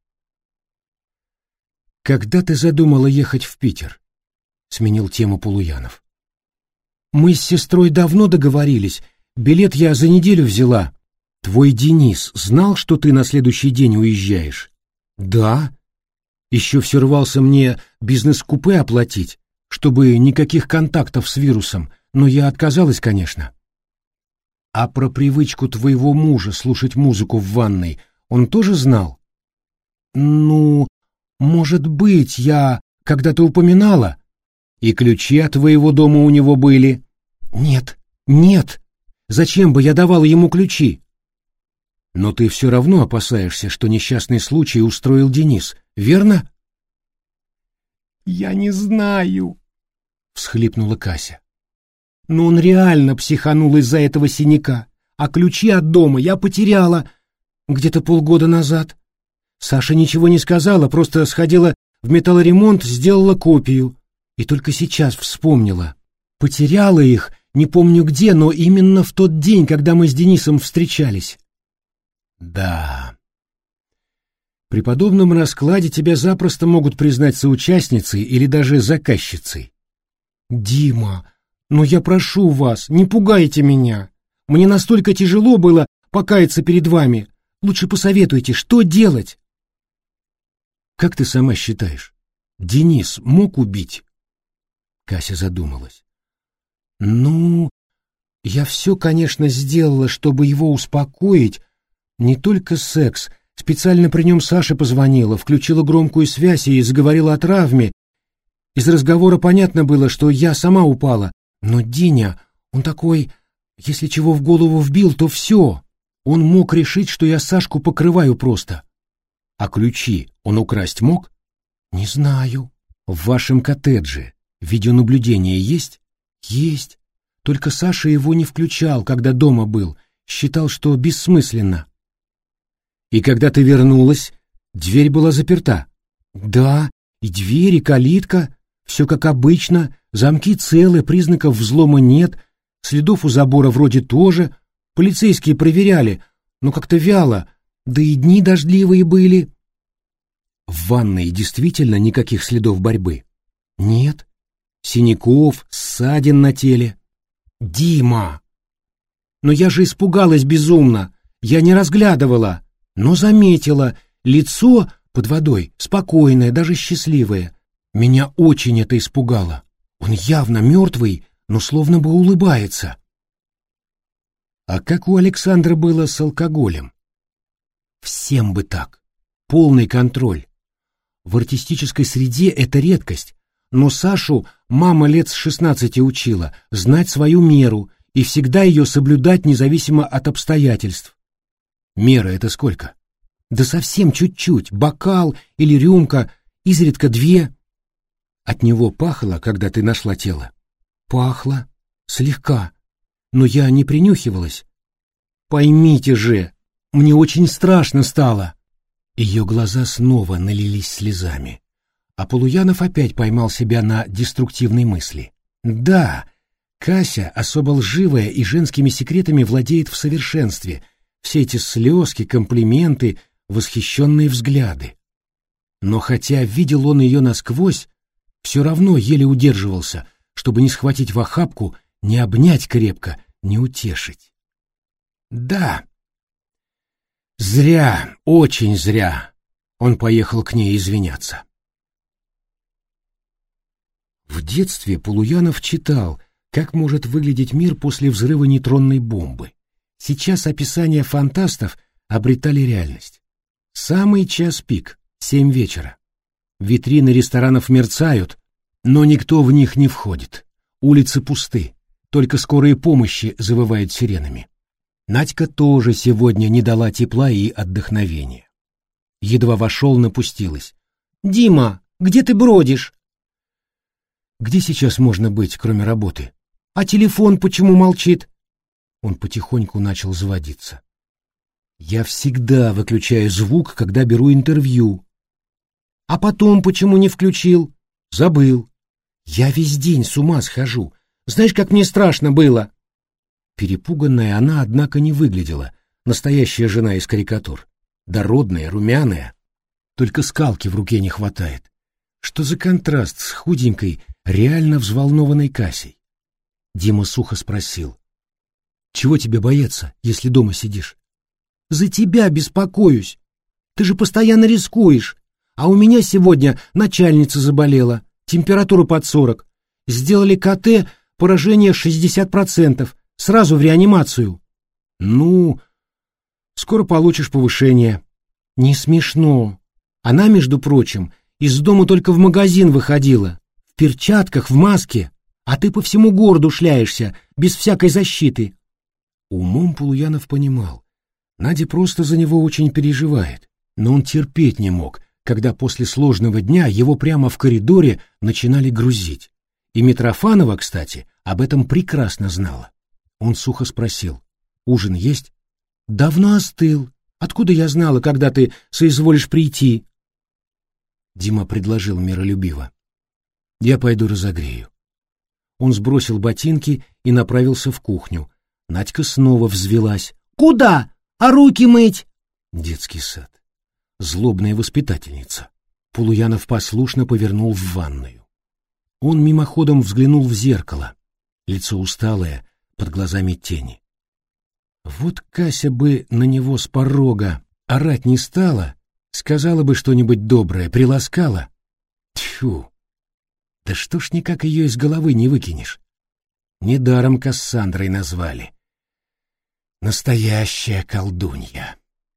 Когда ты задумала ехать в Питер? Сменил тему Полуянов. Мы с сестрой давно договорились. Билет я за неделю взяла. Твой Денис знал, что ты на следующий день уезжаешь? Да. Еще все рвался мне бизнес-купе оплатить, чтобы никаких контактов с вирусом, но я отказалась, конечно. А про привычку твоего мужа слушать музыку в ванной он тоже знал? Ну, может быть, я когда-то упоминала. И ключи от твоего дома у него были? Нет, нет. Зачем бы я давала ему ключи? Но ты все равно опасаешься, что несчастный случай устроил Денис, верно? Я не знаю, всхлипнула Кася. Но он реально психанул из-за этого синяка, а ключи от дома я потеряла где-то полгода назад. Саша ничего не сказала, просто сходила в металлоремонт, сделала копию. И только сейчас вспомнила. Потеряла их, не помню где, но именно в тот день, когда мы с Денисом встречались. Да. При подобном раскладе тебя запросто могут признать соучастницей или даже заказчицей. Дима, ну я прошу вас, не пугайте меня. Мне настолько тяжело было покаяться перед вами. Лучше посоветуйте, что делать? Как ты сама считаешь, Денис мог убить? Кася задумалась. Ну, я все, конечно, сделала, чтобы его успокоить. Не только секс. Специально при нем Саше позвонила, включила громкую связь и заговорила о травме. Из разговора понятно было, что я сама упала. Но Диня, он такой, если чего в голову вбил, то все. Он мог решить, что я Сашку покрываю просто. А ключи он украсть мог? Не знаю. В вашем коттедже видеонаблюдение есть? Есть. Только Саша его не включал, когда дома был. Считал, что бессмысленно. И когда ты вернулась, дверь была заперта? Да, и дверь, и калитка. Все как обычно. Замки целы, признаков взлома нет. Следов у забора вроде тоже. Полицейские проверяли, но как-то вяло. Да и дни дождливые были. В ванной действительно никаких следов борьбы? Нет. Синяков, ссадин на теле. Дима! Но я же испугалась безумно. Я не разглядывала, но заметила. Лицо под водой спокойное, даже счастливое. Меня очень это испугало. Он явно мертвый, но словно бы улыбается. А как у Александра было с алкоголем? Всем бы так. Полный контроль. В артистической среде это редкость, но Сашу мама лет с шестнадцати учила знать свою меру и всегда ее соблюдать независимо от обстоятельств. Мера — это сколько? Да совсем чуть-чуть, бокал или рюмка, изредка две. От него пахло, когда ты нашла тело? Пахло, слегка, но я не принюхивалась. Поймите же, мне очень страшно стало. Ее глаза снова налились слезами, а Полуянов опять поймал себя на деструктивной мысли. Да, Кася особо лживая и женскими секретами владеет в совершенстве. Все эти слезки, комплименты, восхищенные взгляды. Но хотя видел он ее насквозь, все равно еле удерживался, чтобы не схватить в охапку, не обнять крепко, не утешить. Да, зря, очень зря он поехал к ней извиняться. В детстве Полуянов читал, как может выглядеть мир после взрыва нейтронной бомбы. Сейчас описания фантастов обретали реальность. Самый час пик, семь вечера. Витрины ресторанов мерцают, но никто в них не входит. Улицы пусты, только скорые помощи завывают сиренами. Надька тоже сегодня не дала тепла и отдохновения. Едва вошел, напустилась. «Дима, где ты бродишь?» «Где сейчас можно быть, кроме работы? А телефон почему молчит?» Он потихоньку начал заводиться. «Я всегда выключаю звук, когда беру интервью». «А потом почему не включил?» «Забыл. Я весь день с ума схожу. Знаешь, как мне страшно было?» Перепуганная она, однако, не выглядела. Настоящая жена из карикатур. Дородная, румяная. Только скалки в руке не хватает. Что за контраст с худенькой, реально взволнованной Касей? Дима сухо спросил. «Чего тебе бояться, если дома сидишь?» «За тебя беспокоюсь. Ты же постоянно рискуешь. А у меня сегодня начальница заболела. Температура под сорок. Сделали ка тэ, поражение шестьдесят процентов. Сразу в реанимацию». «Ну, скоро получишь повышение». «Не смешно. Она, между прочим, из дома только в магазин выходила. В перчатках, в маске. А ты по всему городу шляешься, без всякой защиты». Умом Полуянов понимал. Надя просто за него очень переживает. Но он терпеть не мог, когда после сложного дня его прямо в коридоре начинали грузить. И Митрофанова, кстати, об этом прекрасно знала. Он сухо спросил. «Ужин есть?» «Давно остыл. Откуда я знала, когда ты соизволишь прийти?» Дима предложил миролюбиво. «Я пойду разогрею». Он сбросил ботинки и направился в кухню. Надька снова взвелась. «Куда? А руки мыть?» Детский сад. Злобная воспитательница. Полуянов послушно повернул в ванную. Он мимоходом взглянул в зеркало. Лицо усталое, под глазами тени. Вот Кася бы на него с порога орать не стала, сказала бы что-нибудь доброе, приласкала. Тьфу! Да что ж никак ее из головы не выкинешь? Недаром Кассандрой назвали. Настоящая колдунья.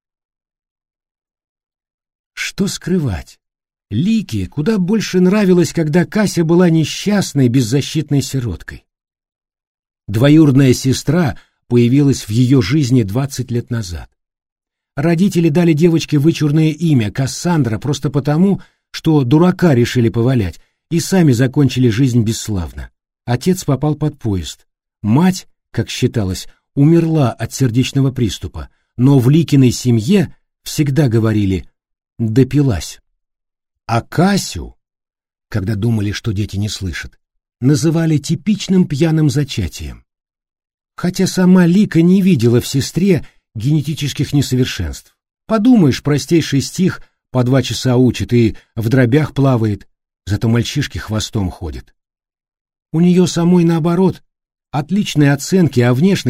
Что скрывать? Лике куда больше нравилось, когда Кася была несчастной, беззащитной сироткой. Двоюродная сестра появилась в ее жизни двадцать лет назад. Родители дали девочке вычурное имя Кассандра просто потому, что дурака решили повалять, и сами закончили жизнь бесславно. Отец попал под поезд. Мать, как считалось, умерла от сердечного приступа, но в Ликиной семье всегда говорили «допилась». А Касю, когда думали, что дети не слышат, называли типичным пьяным зачатием. Хотя сама Лика не видела в сестре генетических несовершенств. Подумаешь, простейший стих по два часа учит и в дробях плавает, зато мальчишки хвостом ходят. У нее самой наоборот, отличные оценки, а внешность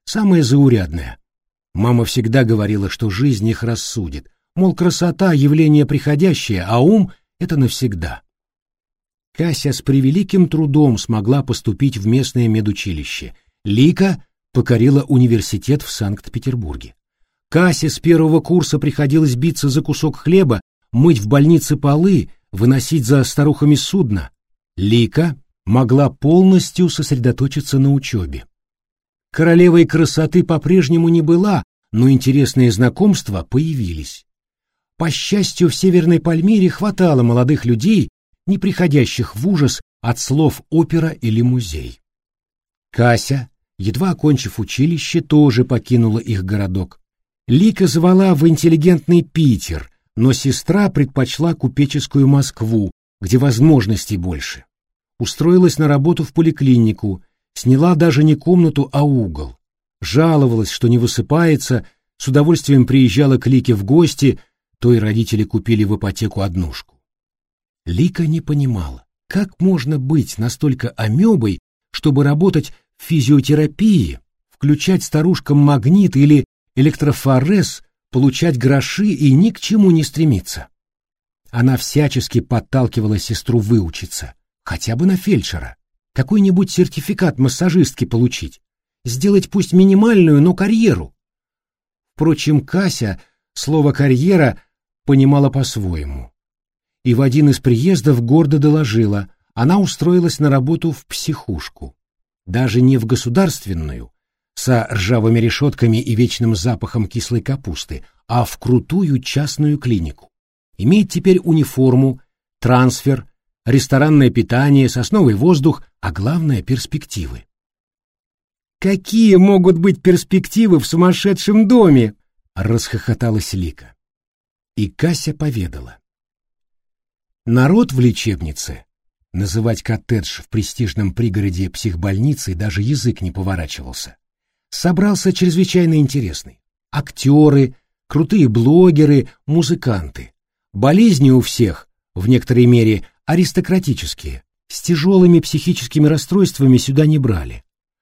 самое заурядное. Мама всегда говорила, что жизнь их рассудит, мол, красота — явление приходящее, а ум — это навсегда. Кася с превеликим трудом смогла поступить в местное медучилище. Лика покорила университет в Санкт-Петербурге. Касе с первого курса приходилось биться за кусок хлеба, мыть в больнице полы, выносить за старухами судно. Лика могла полностью сосредоточиться на учебе. Королевой красоты по-прежнему не была, но интересные знакомства появились. По счастью, в Северной Пальмире хватало молодых людей, не приходящих в ужас от слов опера или музей. Кася, едва окончив училище, тоже покинула их городок. Лика звала в интеллигентный Питер, но сестра предпочла купеческую Москву, где возможностей больше. Устроилась на работу в поликлинику, сняла даже не комнату, а угол. Жаловалась, что не высыпается, с удовольствием приезжала к Лике в гости, то и родители купили в ипотеку однушку. Лика не понимала, как можно быть настолько амебой, чтобы работать в физиотерапии, включать старушкам магнит или электрофорез, получать гроши и ни к чему не стремиться. Она всячески подталкивала сестру выучиться, хотя бы на фельдшера, какой-нибудь сертификат массажистки получить, сделать пусть минимальную, но карьеру. Впрочем, Кася слово «карьера» понимала по-своему. И в один из приездов гордо доложила, она устроилась на работу в психушку. Даже не в государственную, со ржавыми решетками и вечным запахом кислой капусты, а в крутую частную клинику. Имеет теперь униформу, трансфер, ресторанное питание, сосновый воздух, а главное — перспективы. «Какие могут быть перспективы в сумасшедшем доме?» — расхохоталась Лика. И Кася поведала. Народ в лечебнице, называть коттедж в престижном пригороде психбольницей даже язык не поворачивался, собрался чрезвычайно интересный. Актеры, крутые блогеры, музыканты. Болезни у всех, в некоторой мере, аристократические, с тяжелыми психическими расстройствами сюда не брали.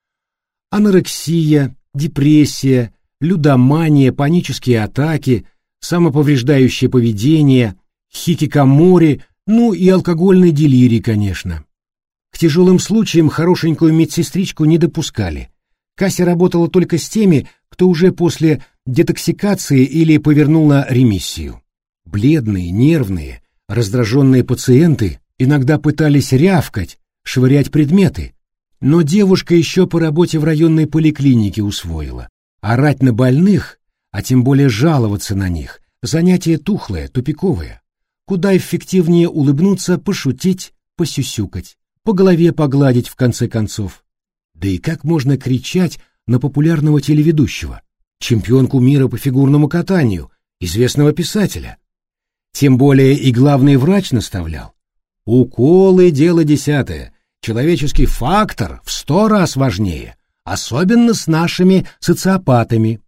Анорексия, депрессия, людомания, панические атаки, самоповреждающее поведение, хикикамори, ну и алкогольный делирий, конечно. К тяжелым случаям хорошенькую медсестричку не допускали. Кася работала только с теми, кто уже после детоксикации или повернул на ремиссию. Бледные, нервные, раздраженные пациенты иногда пытались рявкать, швырять предметы, но девушка еще по работе в районной поликлинике усвоила. Орать на больных, а тем более жаловаться на них, занятие тухлое, тупиковое. Куда эффективнее улыбнуться, пошутить, посюсюкать, по голове погладить в конце концов. Да и как можно кричать на популярного телеведущего, чемпионку мира по фигурному катанию, известного писателя? Тем более и главный врач наставлял. Уколы — дело десятое, человеческий фактор в сто раз важнее, особенно с нашими социопатами.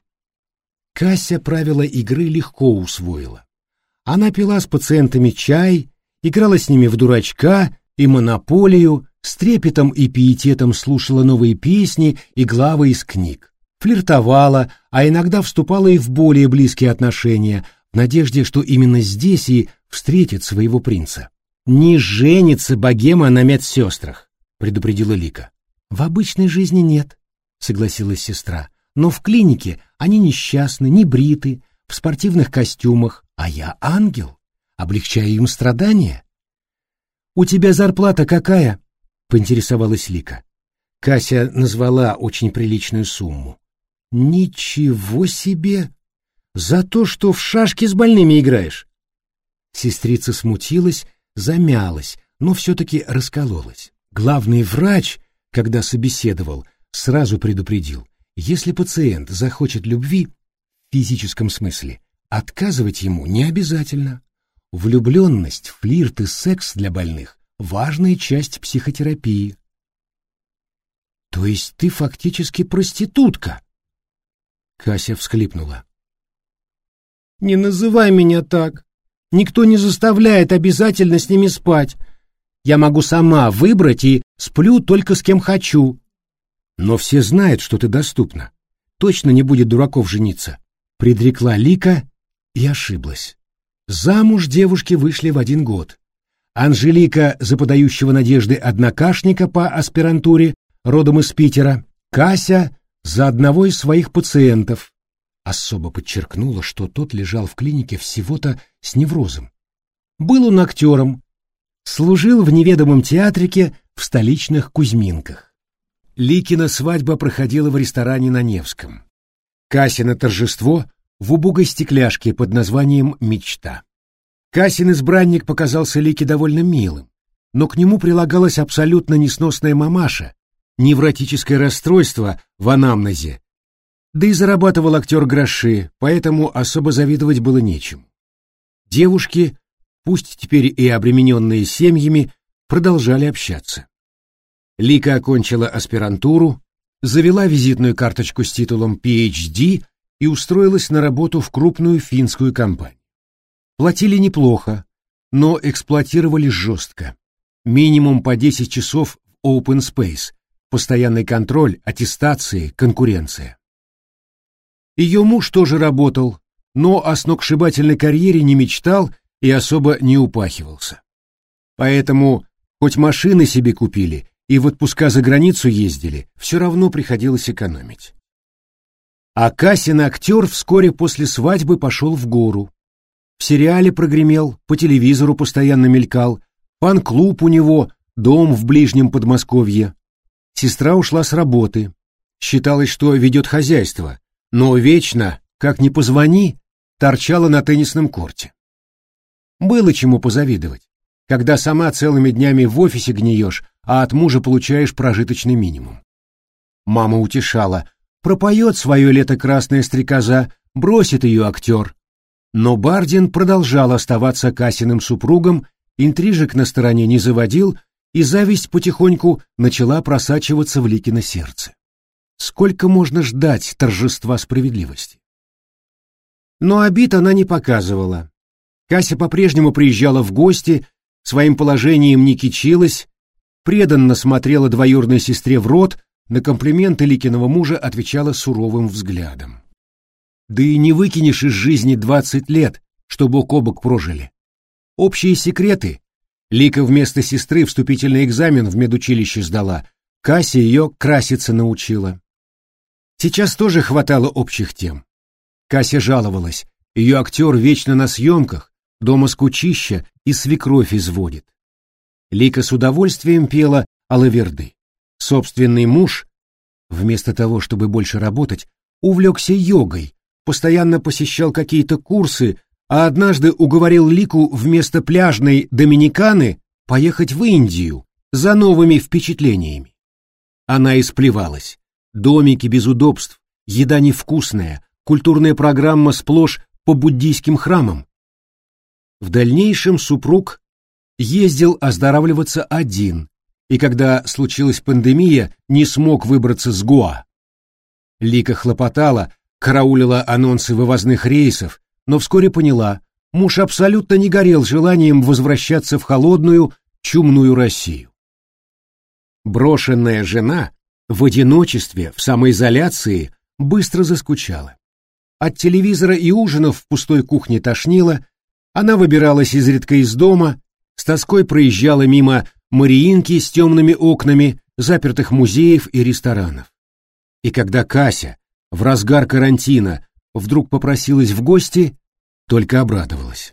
Кася правила игры легко усвоила. Она пила с пациентами чай, играла с ними в дурачка и монополию, с трепетом и пиететом слушала новые песни и главы из книг, флиртовала, а иногда вступала и в более близкие отношения, в надежде, что именно здесь и встретит своего принца. «Не женится богема на медсестрах», — предупредила Лика. «В обычной жизни нет», — согласилась сестра, «но в клинике они несчастны, не бриты, в спортивных костюмах, а я ангел, облегчаю им страдания». «У тебя зарплата какая?» — поинтересовалась Лика. Кася назвала очень приличную сумму. «Ничего себе! За то, что в шашки с больными играешь!» Сестрица смутилась, замялась, но все-таки раскололась. Главный врач, когда собеседовал, сразу предупредил, если пациент захочет любви, в физическом смысле, отказывать ему не обязательно. Влюбленность, флирт и секс для больных – важная часть психотерапии. «То есть ты фактически проститутка?» Кася всхлипнула. «Не называй меня так. Никто не заставляет обязательно с ними спать. Я могу сама выбрать и сплю только с кем хочу». «Но все знают, что ты доступна. точно не будет дураков жениться, предрекла Лика и ошиблась. Замуж девушки вышли в один год. Анжелика за подающего надежды однокашника по аспирантуре, родом из Питера, Кася за одного из своих пациентов. Особо подчеркнула, что тот лежал в клинике всего-то с неврозом. Был он актером, служил в неведомом театрике в столичных Кузьминках. Ликина свадьба проходила в ресторане на Невском. Касина торжество в убогой стекляшке под названием «Мечта». Касин избранник показался Лике довольно милым, но к нему прилагалась абсолютно несносная мамаша, невротическое расстройство в анамнезе, да и зарабатывал актер гроши, поэтому особо завидовать было нечему. Девушки, пусть теперь и обремененные семьями, продолжали общаться. Лика окончила аспирантуру, завела визитную карточку с титулом пи эйч ди и устроилась на работу в крупную финскую компанию. Платили неплохо, но эксплуатировали жестко. Минимум по десять часов в open space, постоянный контроль, аттестации, конкуренция. Ее муж тоже работал, но о сногсшибательной карьере не мечтал и особо не упахивался. Поэтому, хоть машины себе купили и в отпуска за границу ездили, все равно приходилось экономить. А Касин актер вскоре после свадьбы пошел в гору. В сериале прогремел, по телевизору постоянно мелькал, фан-клуб у него, дом в ближнем Подмосковье. Сестра ушла с работы. Считалось, что ведет хозяйство, но вечно, как ни позвони, торчала на теннисном корте. Было чему позавидовать, когда сама целыми днями в офисе гниешь, а от мужа получаешь прожиточный минимум. Мама утешала: пропоет свое лето красная стрекоза, бросит ее актер. Но Бардин продолжал оставаться Касиным супругом, интрижек на стороне не заводил, и зависть потихоньку начала просачиваться в Ликино сердце. Сколько можно ждать торжества справедливости? Но обид она не показывала. Кася по-прежнему приезжала в гости, своим положением не кичилась, преданно смотрела двоюродной сестре в рот, на комплименты Ликиного мужа отвечала суровым взглядом. Да и не выкинешь из жизни двадцать лет, что бок о бок прожили. Общие секреты. Лика вместо сестры вступительный экзамен в медучилище сдала, Кася ее краситься научила. Сейчас тоже хватало общих тем. Кася жаловалась, ее актер вечно на съемках, дома скучища и свекровь изводит. Лика с удовольствием пела алаверды. Собственный муж, вместо того, чтобы больше работать, увлекся йогой, постоянно посещал какие-то курсы, а однажды уговорил Лику вместо пляжной доминиканы поехать в Индию за новыми впечатлениями. Она исплевалась. Домики без удобств, еда невкусная, культурная программа сплошь по буддийским храмам. В дальнейшем супруг ездил оздоравливаться один, и когда случилась пандемия, не смог выбраться с Гоа. Лика хлопотала, караулила анонсы вывозных рейсов, но вскоре поняла, муж абсолютно не горел желанием возвращаться в холодную, чумную Россию. Брошенная жена в одиночестве, в самоизоляции, быстро заскучала. От телевизора и ужинов в пустой кухне тошнило, она выбиралась изредка из дома, с тоской проезжала мимо Мариинки с темными окнами, запертых музеев и ресторанов. И когда Кася в разгар карантина вдруг попросилась в гости, только обрадовалась.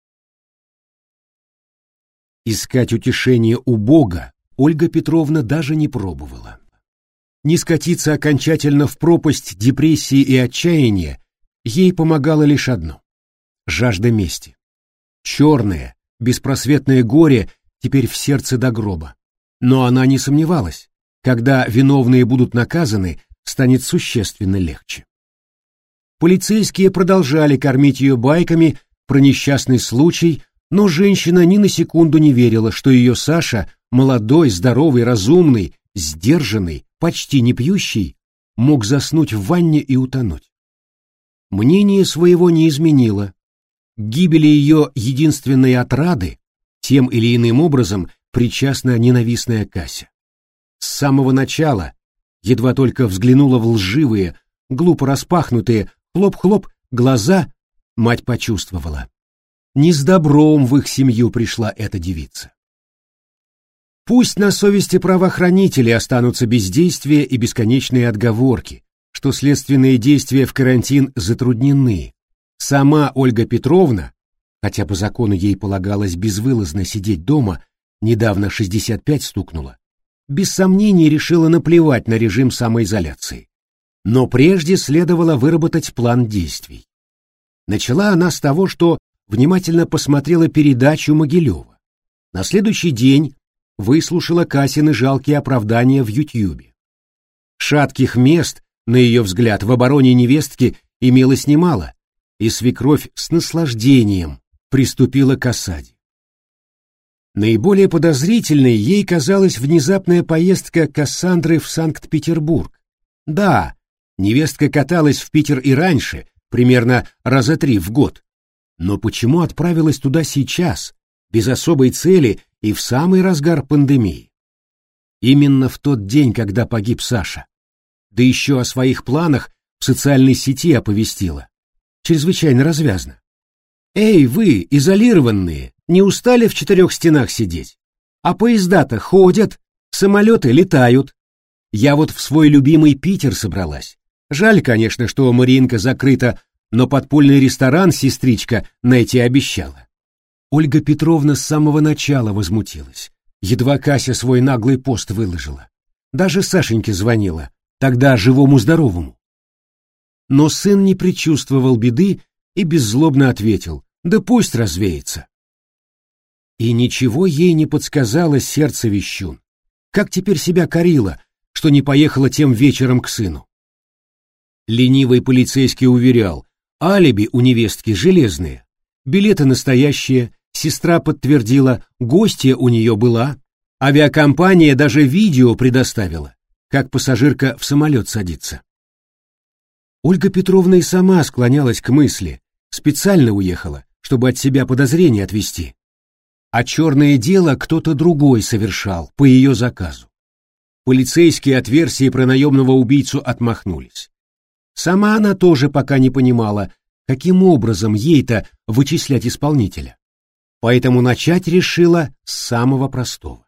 Искать утешение у Бога Ольга Петровна даже не пробовала. Не скатиться окончательно в пропасть депрессии и отчаяния ей помогало лишь одно — жажда мести. Черное, беспросветное горе теперь в сердце до гроба. Но она не сомневалась, когда виновные будут наказаны, станет существенно легче. Полицейские продолжали кормить ее байками про несчастный случай, но женщина ни на секунду не верила, что ее Саша, молодой, здоровый, разумный, сдержанный, почти не пьющий, мог заснуть в ванне и утонуть. Мнение своего не изменило. К гибели ее единственной отрады тем или иным образом причастна ненавистная Кася. С самого начала, едва только взглянула в лживые, глупо распахнутые, хлоп-хлоп, глаза, мать почувствовала. Не с добром в их семью пришла эта девица. Пусть на совести правоохранителей останутся бездействия и бесконечные отговорки, что следственные действия в карантин затруднены. Сама Ольга Петровна, хотя по закону ей полагалось безвылазно сидеть дома, недавно шестьдесят пять стукнуло, без сомнений решила наплевать на режим самоизоляции. Но прежде следовало выработать план действий. Начала она с того, что внимательно посмотрела передачу Могилева. На следующий день выслушала Касины жалкие оправдания в Ютьюбе. Шатких мест, на ее взгляд, в обороне невестки имелось немало, и свекровь с наслаждением приступила к осаде. Наиболее подозрительной ей казалась внезапная поездка Кассандры в Санкт-Петербург. Да, невестка каталась в Питер и раньше, примерно раза три в год. Но почему отправилась туда сейчас, без особой цели и в самый разгар пандемии? Именно в тот день, когда погиб Саша. Да еще о своих планах в социальной сети оповестила. Чрезвычайно развязно. «Эй, вы, изолированные, не устали в четырех стенах сидеть? А поезда-то ходят, самолеты летают. Я вот в свой любимый Питер собралась. Жаль, конечно, что Мариинка закрыта, но подпольный ресторан сестричка найти обещала». Ольга Петровна с самого начала возмутилась. Едва Кася свой наглый пост выложила. Даже Сашеньке звонила, тогда живому-здоровому. Но сын не предчувствовал беды и беззлобно ответил: «Да пусть развеется». И ничего ей не подсказало сердце вещун. Как теперь себя корила, что не поехала тем вечером к сыну? Ленивый полицейский уверял, алиби у невестки железные, билеты настоящие, сестра подтвердила, гостья у нее была, авиакомпания даже видео предоставила, как пассажирка в самолет садится. Ольга Петровна и сама склонялась к мысли, специально уехала, чтобы от себя подозрения отвести. А черное дело кто-то другой совершал, по ее заказу. Полицейские от версии про наемного убийцу отмахнулись. Сама она тоже пока не понимала, каким образом ей-то вычислять исполнителя. Поэтому начать решила с самого простого.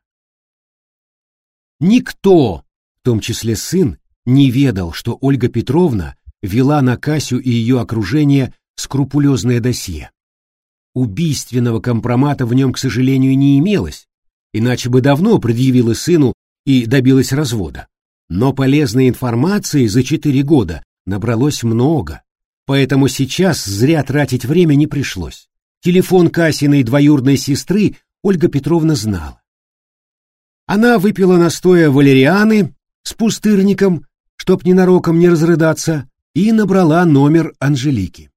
Никто, в том числе сын, не ведал, что Ольга Петровна вела на Касю и ее окружение скрупулезное досье. Убийственного компромата в нем, к сожалению, не имелось, иначе бы давно предъявила сыну и добилась развода. Но полезной информации за четыре года набралось много, поэтому сейчас зря тратить время не пришлось. Телефон Касиной двоюродной сестры Ольга Петровна знала. Она выпила настоя валерианы с пустырником, чтоб ненароком не разрыдаться, и набрала номер Анжелики.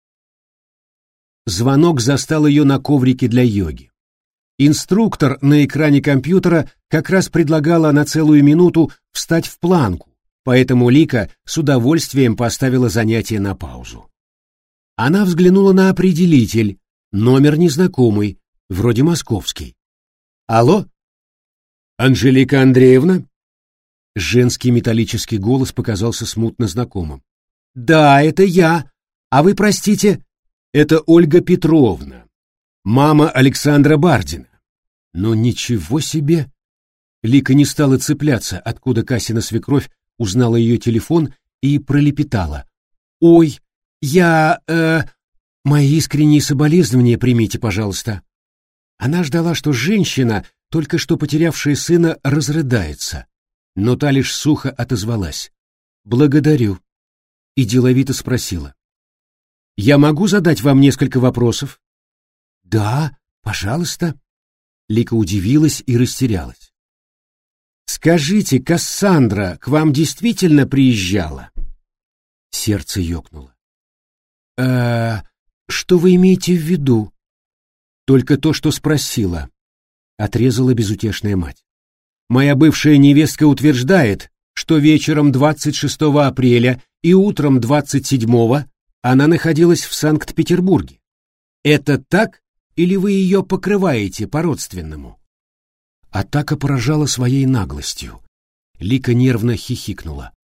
Звонок застал ее на коврике для йоги. Инструктор на экране компьютера как раз предлагала на целую минуту встать в планку, поэтому Лика с удовольствием поставила занятие на паузу. Она взглянула на определитель, номер незнакомый, вроде московский. «Алло? Анжелика Андреевна?» Женский металлический голос показался смутно знакомым. «Да, это я. А вы, простите, это Ольга Петровна, мама Александра Бардина». Но ничего себе! Лика не стала цепляться, откуда Касина свекровь узнала ее телефон и пролепетала. «Ой, я... э... мои искренние соболезнования примите, пожалуйста». Она ждала, что женщина, только что потерявшая сына, разрыдается, но та лишь сухо отозвалась. «Благодарю», и деловито спросила. «Я могу задать вам несколько вопросов?» «Да, пожалуйста». Лика удивилась и растерялась. «Скажите, Кассандра к вам действительно приезжала?» Сердце ёкнуло. «Э, что вы имеете в виду?» «Только то, что спросила», — отрезала безутешная мать. «Моя бывшая невестка утверждает, что вечером двадцать шестого апреля и утром двадцать седьмого она находилась в Санкт-Петербурге. Это так, или вы ее покрываете по-родственному?» Атака поражала своей наглостью. Лика нервно хихикнула.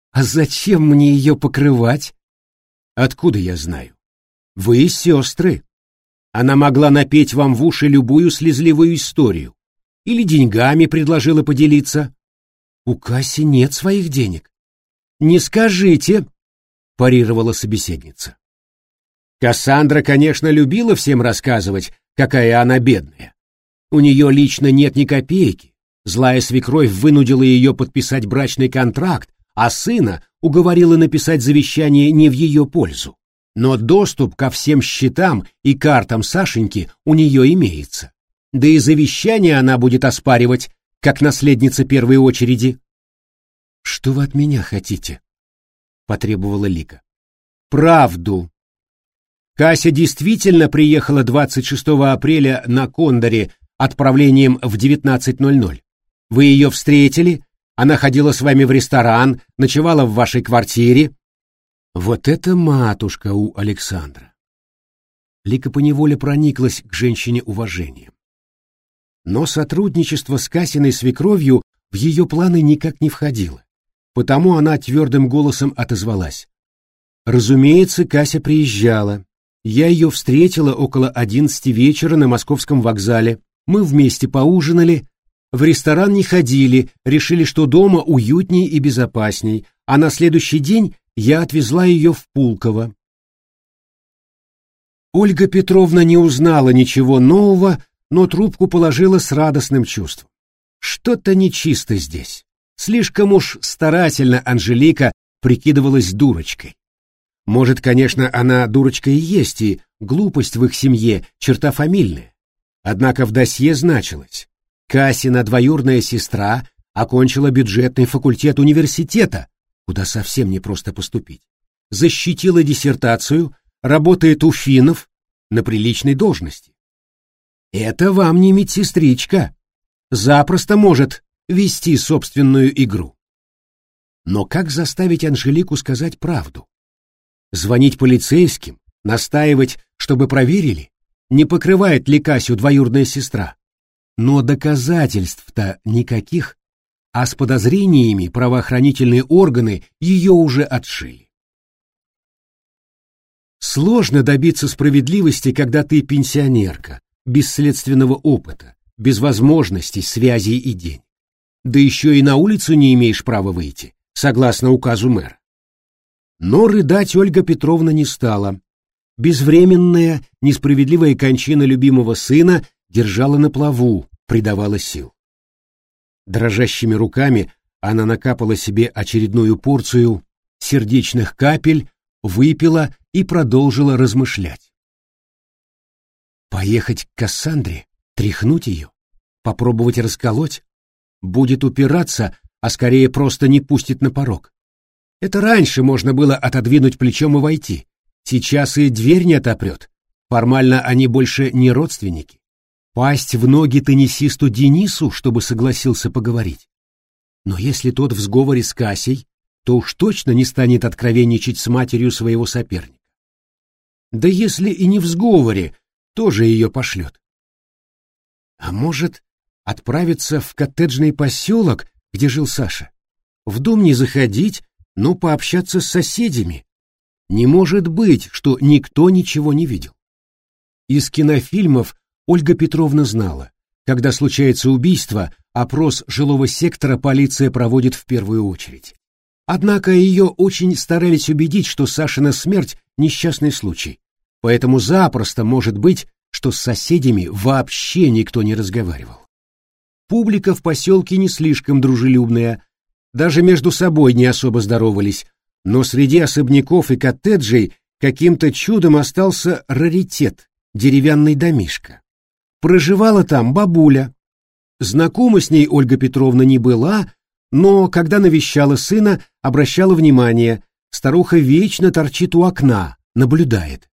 А зачем мне ее покрывать? Откуда я знаю? Вы сестры. Она могла напеть вам в уши любую слезливую историю. Или деньгами предложила поделиться. У Касси нет своих денег. Не скажите, парировала собеседница. Кассандра, конечно, любила всем рассказывать, какая она бедная. У нее лично нет ни копейки. Злая свекровь вынудила ее подписать брачный контракт, а сына уговорила написать завещание не в ее пользу. Но доступ ко всем счетам и картам Сашеньки у нее имеется. Да и завещание она будет оспаривать, как наследница первой очереди. «Что вы от меня хотите?» — потребовала Лика. «Правду. Кася действительно приехала двадцать шестого апреля на Кондоре отправлением в девятнадцать ноль ноль. Вы ее встретили, она ходила с вами в ресторан, ночевала в вашей квартире». Вот это матушка у Александра. Лика поневоле прониклась к женщине уважением. Но сотрудничество с Касиной свекровью в ее планы никак не входило, потому она твердым голосом отозвалась. Разумеется, Кася приезжала. Я ее встретила около одиннадцати вечера на московском вокзале. Мы вместе поужинали, в ресторан не ходили, решили, что дома уютней и безопасней, а на следующий день я отвезла ее в Пулково. Ольга Петровна не узнала ничего нового, но трубку положила с радостным чувством. Что-то нечисто здесь. Слишком уж старательно Анжелика прикидывалась дурочкой. Может, конечно, она дурочка и есть, и глупость в их семье — черта фамильная. Однако в досье значилось: Касина двоюродная сестра окончила бюджетный факультет университета, куда совсем непросто поступить, защитила диссертацию, работает у финнов на приличной должности. Это вам не медсестричка. Запросто может вести собственную игру. Но как заставить Анжелику сказать правду? Звонить полицейским, настаивать, чтобы проверили, не покрывает ли Касю двоюродная сестра. Но доказательств-то никаких, а с подозрениями правоохранительные органы ее уже отшили. Сложно добиться справедливости, когда ты пенсионерка, без следственного опыта, без возможностей, связей и денег. Да еще и на улицу не имеешь права выйти, согласно указу мэра. Но рыдать Ольга Петровна не стала. Безвременная, несправедливая кончина любимого сына держала на плаву, придавала сил. Дрожащими руками она накапала себе очередную порцию сердечных капель, выпила и продолжила размышлять. Поехать к Кассандре, тряхнуть ее, попробовать расколоть? Будет упираться, а скорее просто не пустит на порог. Это раньше можно было отодвинуть плечом и войти. Сейчас и дверь не отопрет. Формально они больше не родственники. Пасть в ноги теннисисту Денису, чтобы согласился поговорить. Но если тот в сговоре с Касей, то уж точно не станет откровенничать с матерью своего соперника. Да если и не в сговоре, тоже ее пошлет. А может, отправиться в коттеджный поселок, где жил Саша? В дом не заходить, но пообщаться с соседями. Не может быть, что никто ничего не видел. Из кинофильмов Ольга Петровна знала, когда случается убийство, опрос жилого сектора полиция проводит в первую очередь. Однако ее очень старались убедить, что Сашина смерть — несчастный случай, поэтому запросто может быть, что с соседями вообще никто не разговаривал. Публика в поселке не слишком дружелюбная, даже между собой не особо здоровались, но среди особняков и коттеджей каким-то чудом остался раритет — деревянный домишко. Проживала там бабуля. Знакома с ней Ольга Петровна не была, но, когда навещала сына, обращала внимание, старуха вечно торчит у окна, наблюдает.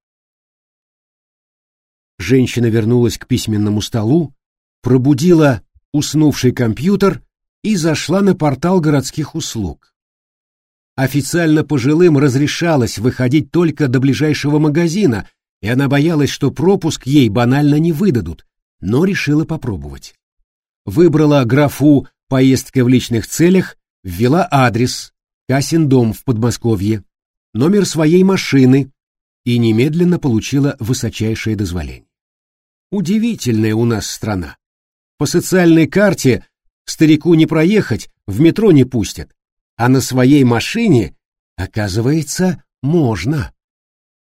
Женщина вернулась к письменному столу, пробудила уснувший компьютер и зашла на портал городских услуг. Официально пожилым разрешалось выходить только до ближайшего магазина, и она боялась, что пропуск ей банально не выдадут, но решила попробовать. Выбрала графу «Поездка в личных целях», ввела адрес, Касин дом в Подмосковье, номер своей машины, и немедленно получила высочайшее дозволение. Удивительная у нас страна. По социальной карте старику не проехать, в метро не пустят, а на своей машине, оказывается, можно.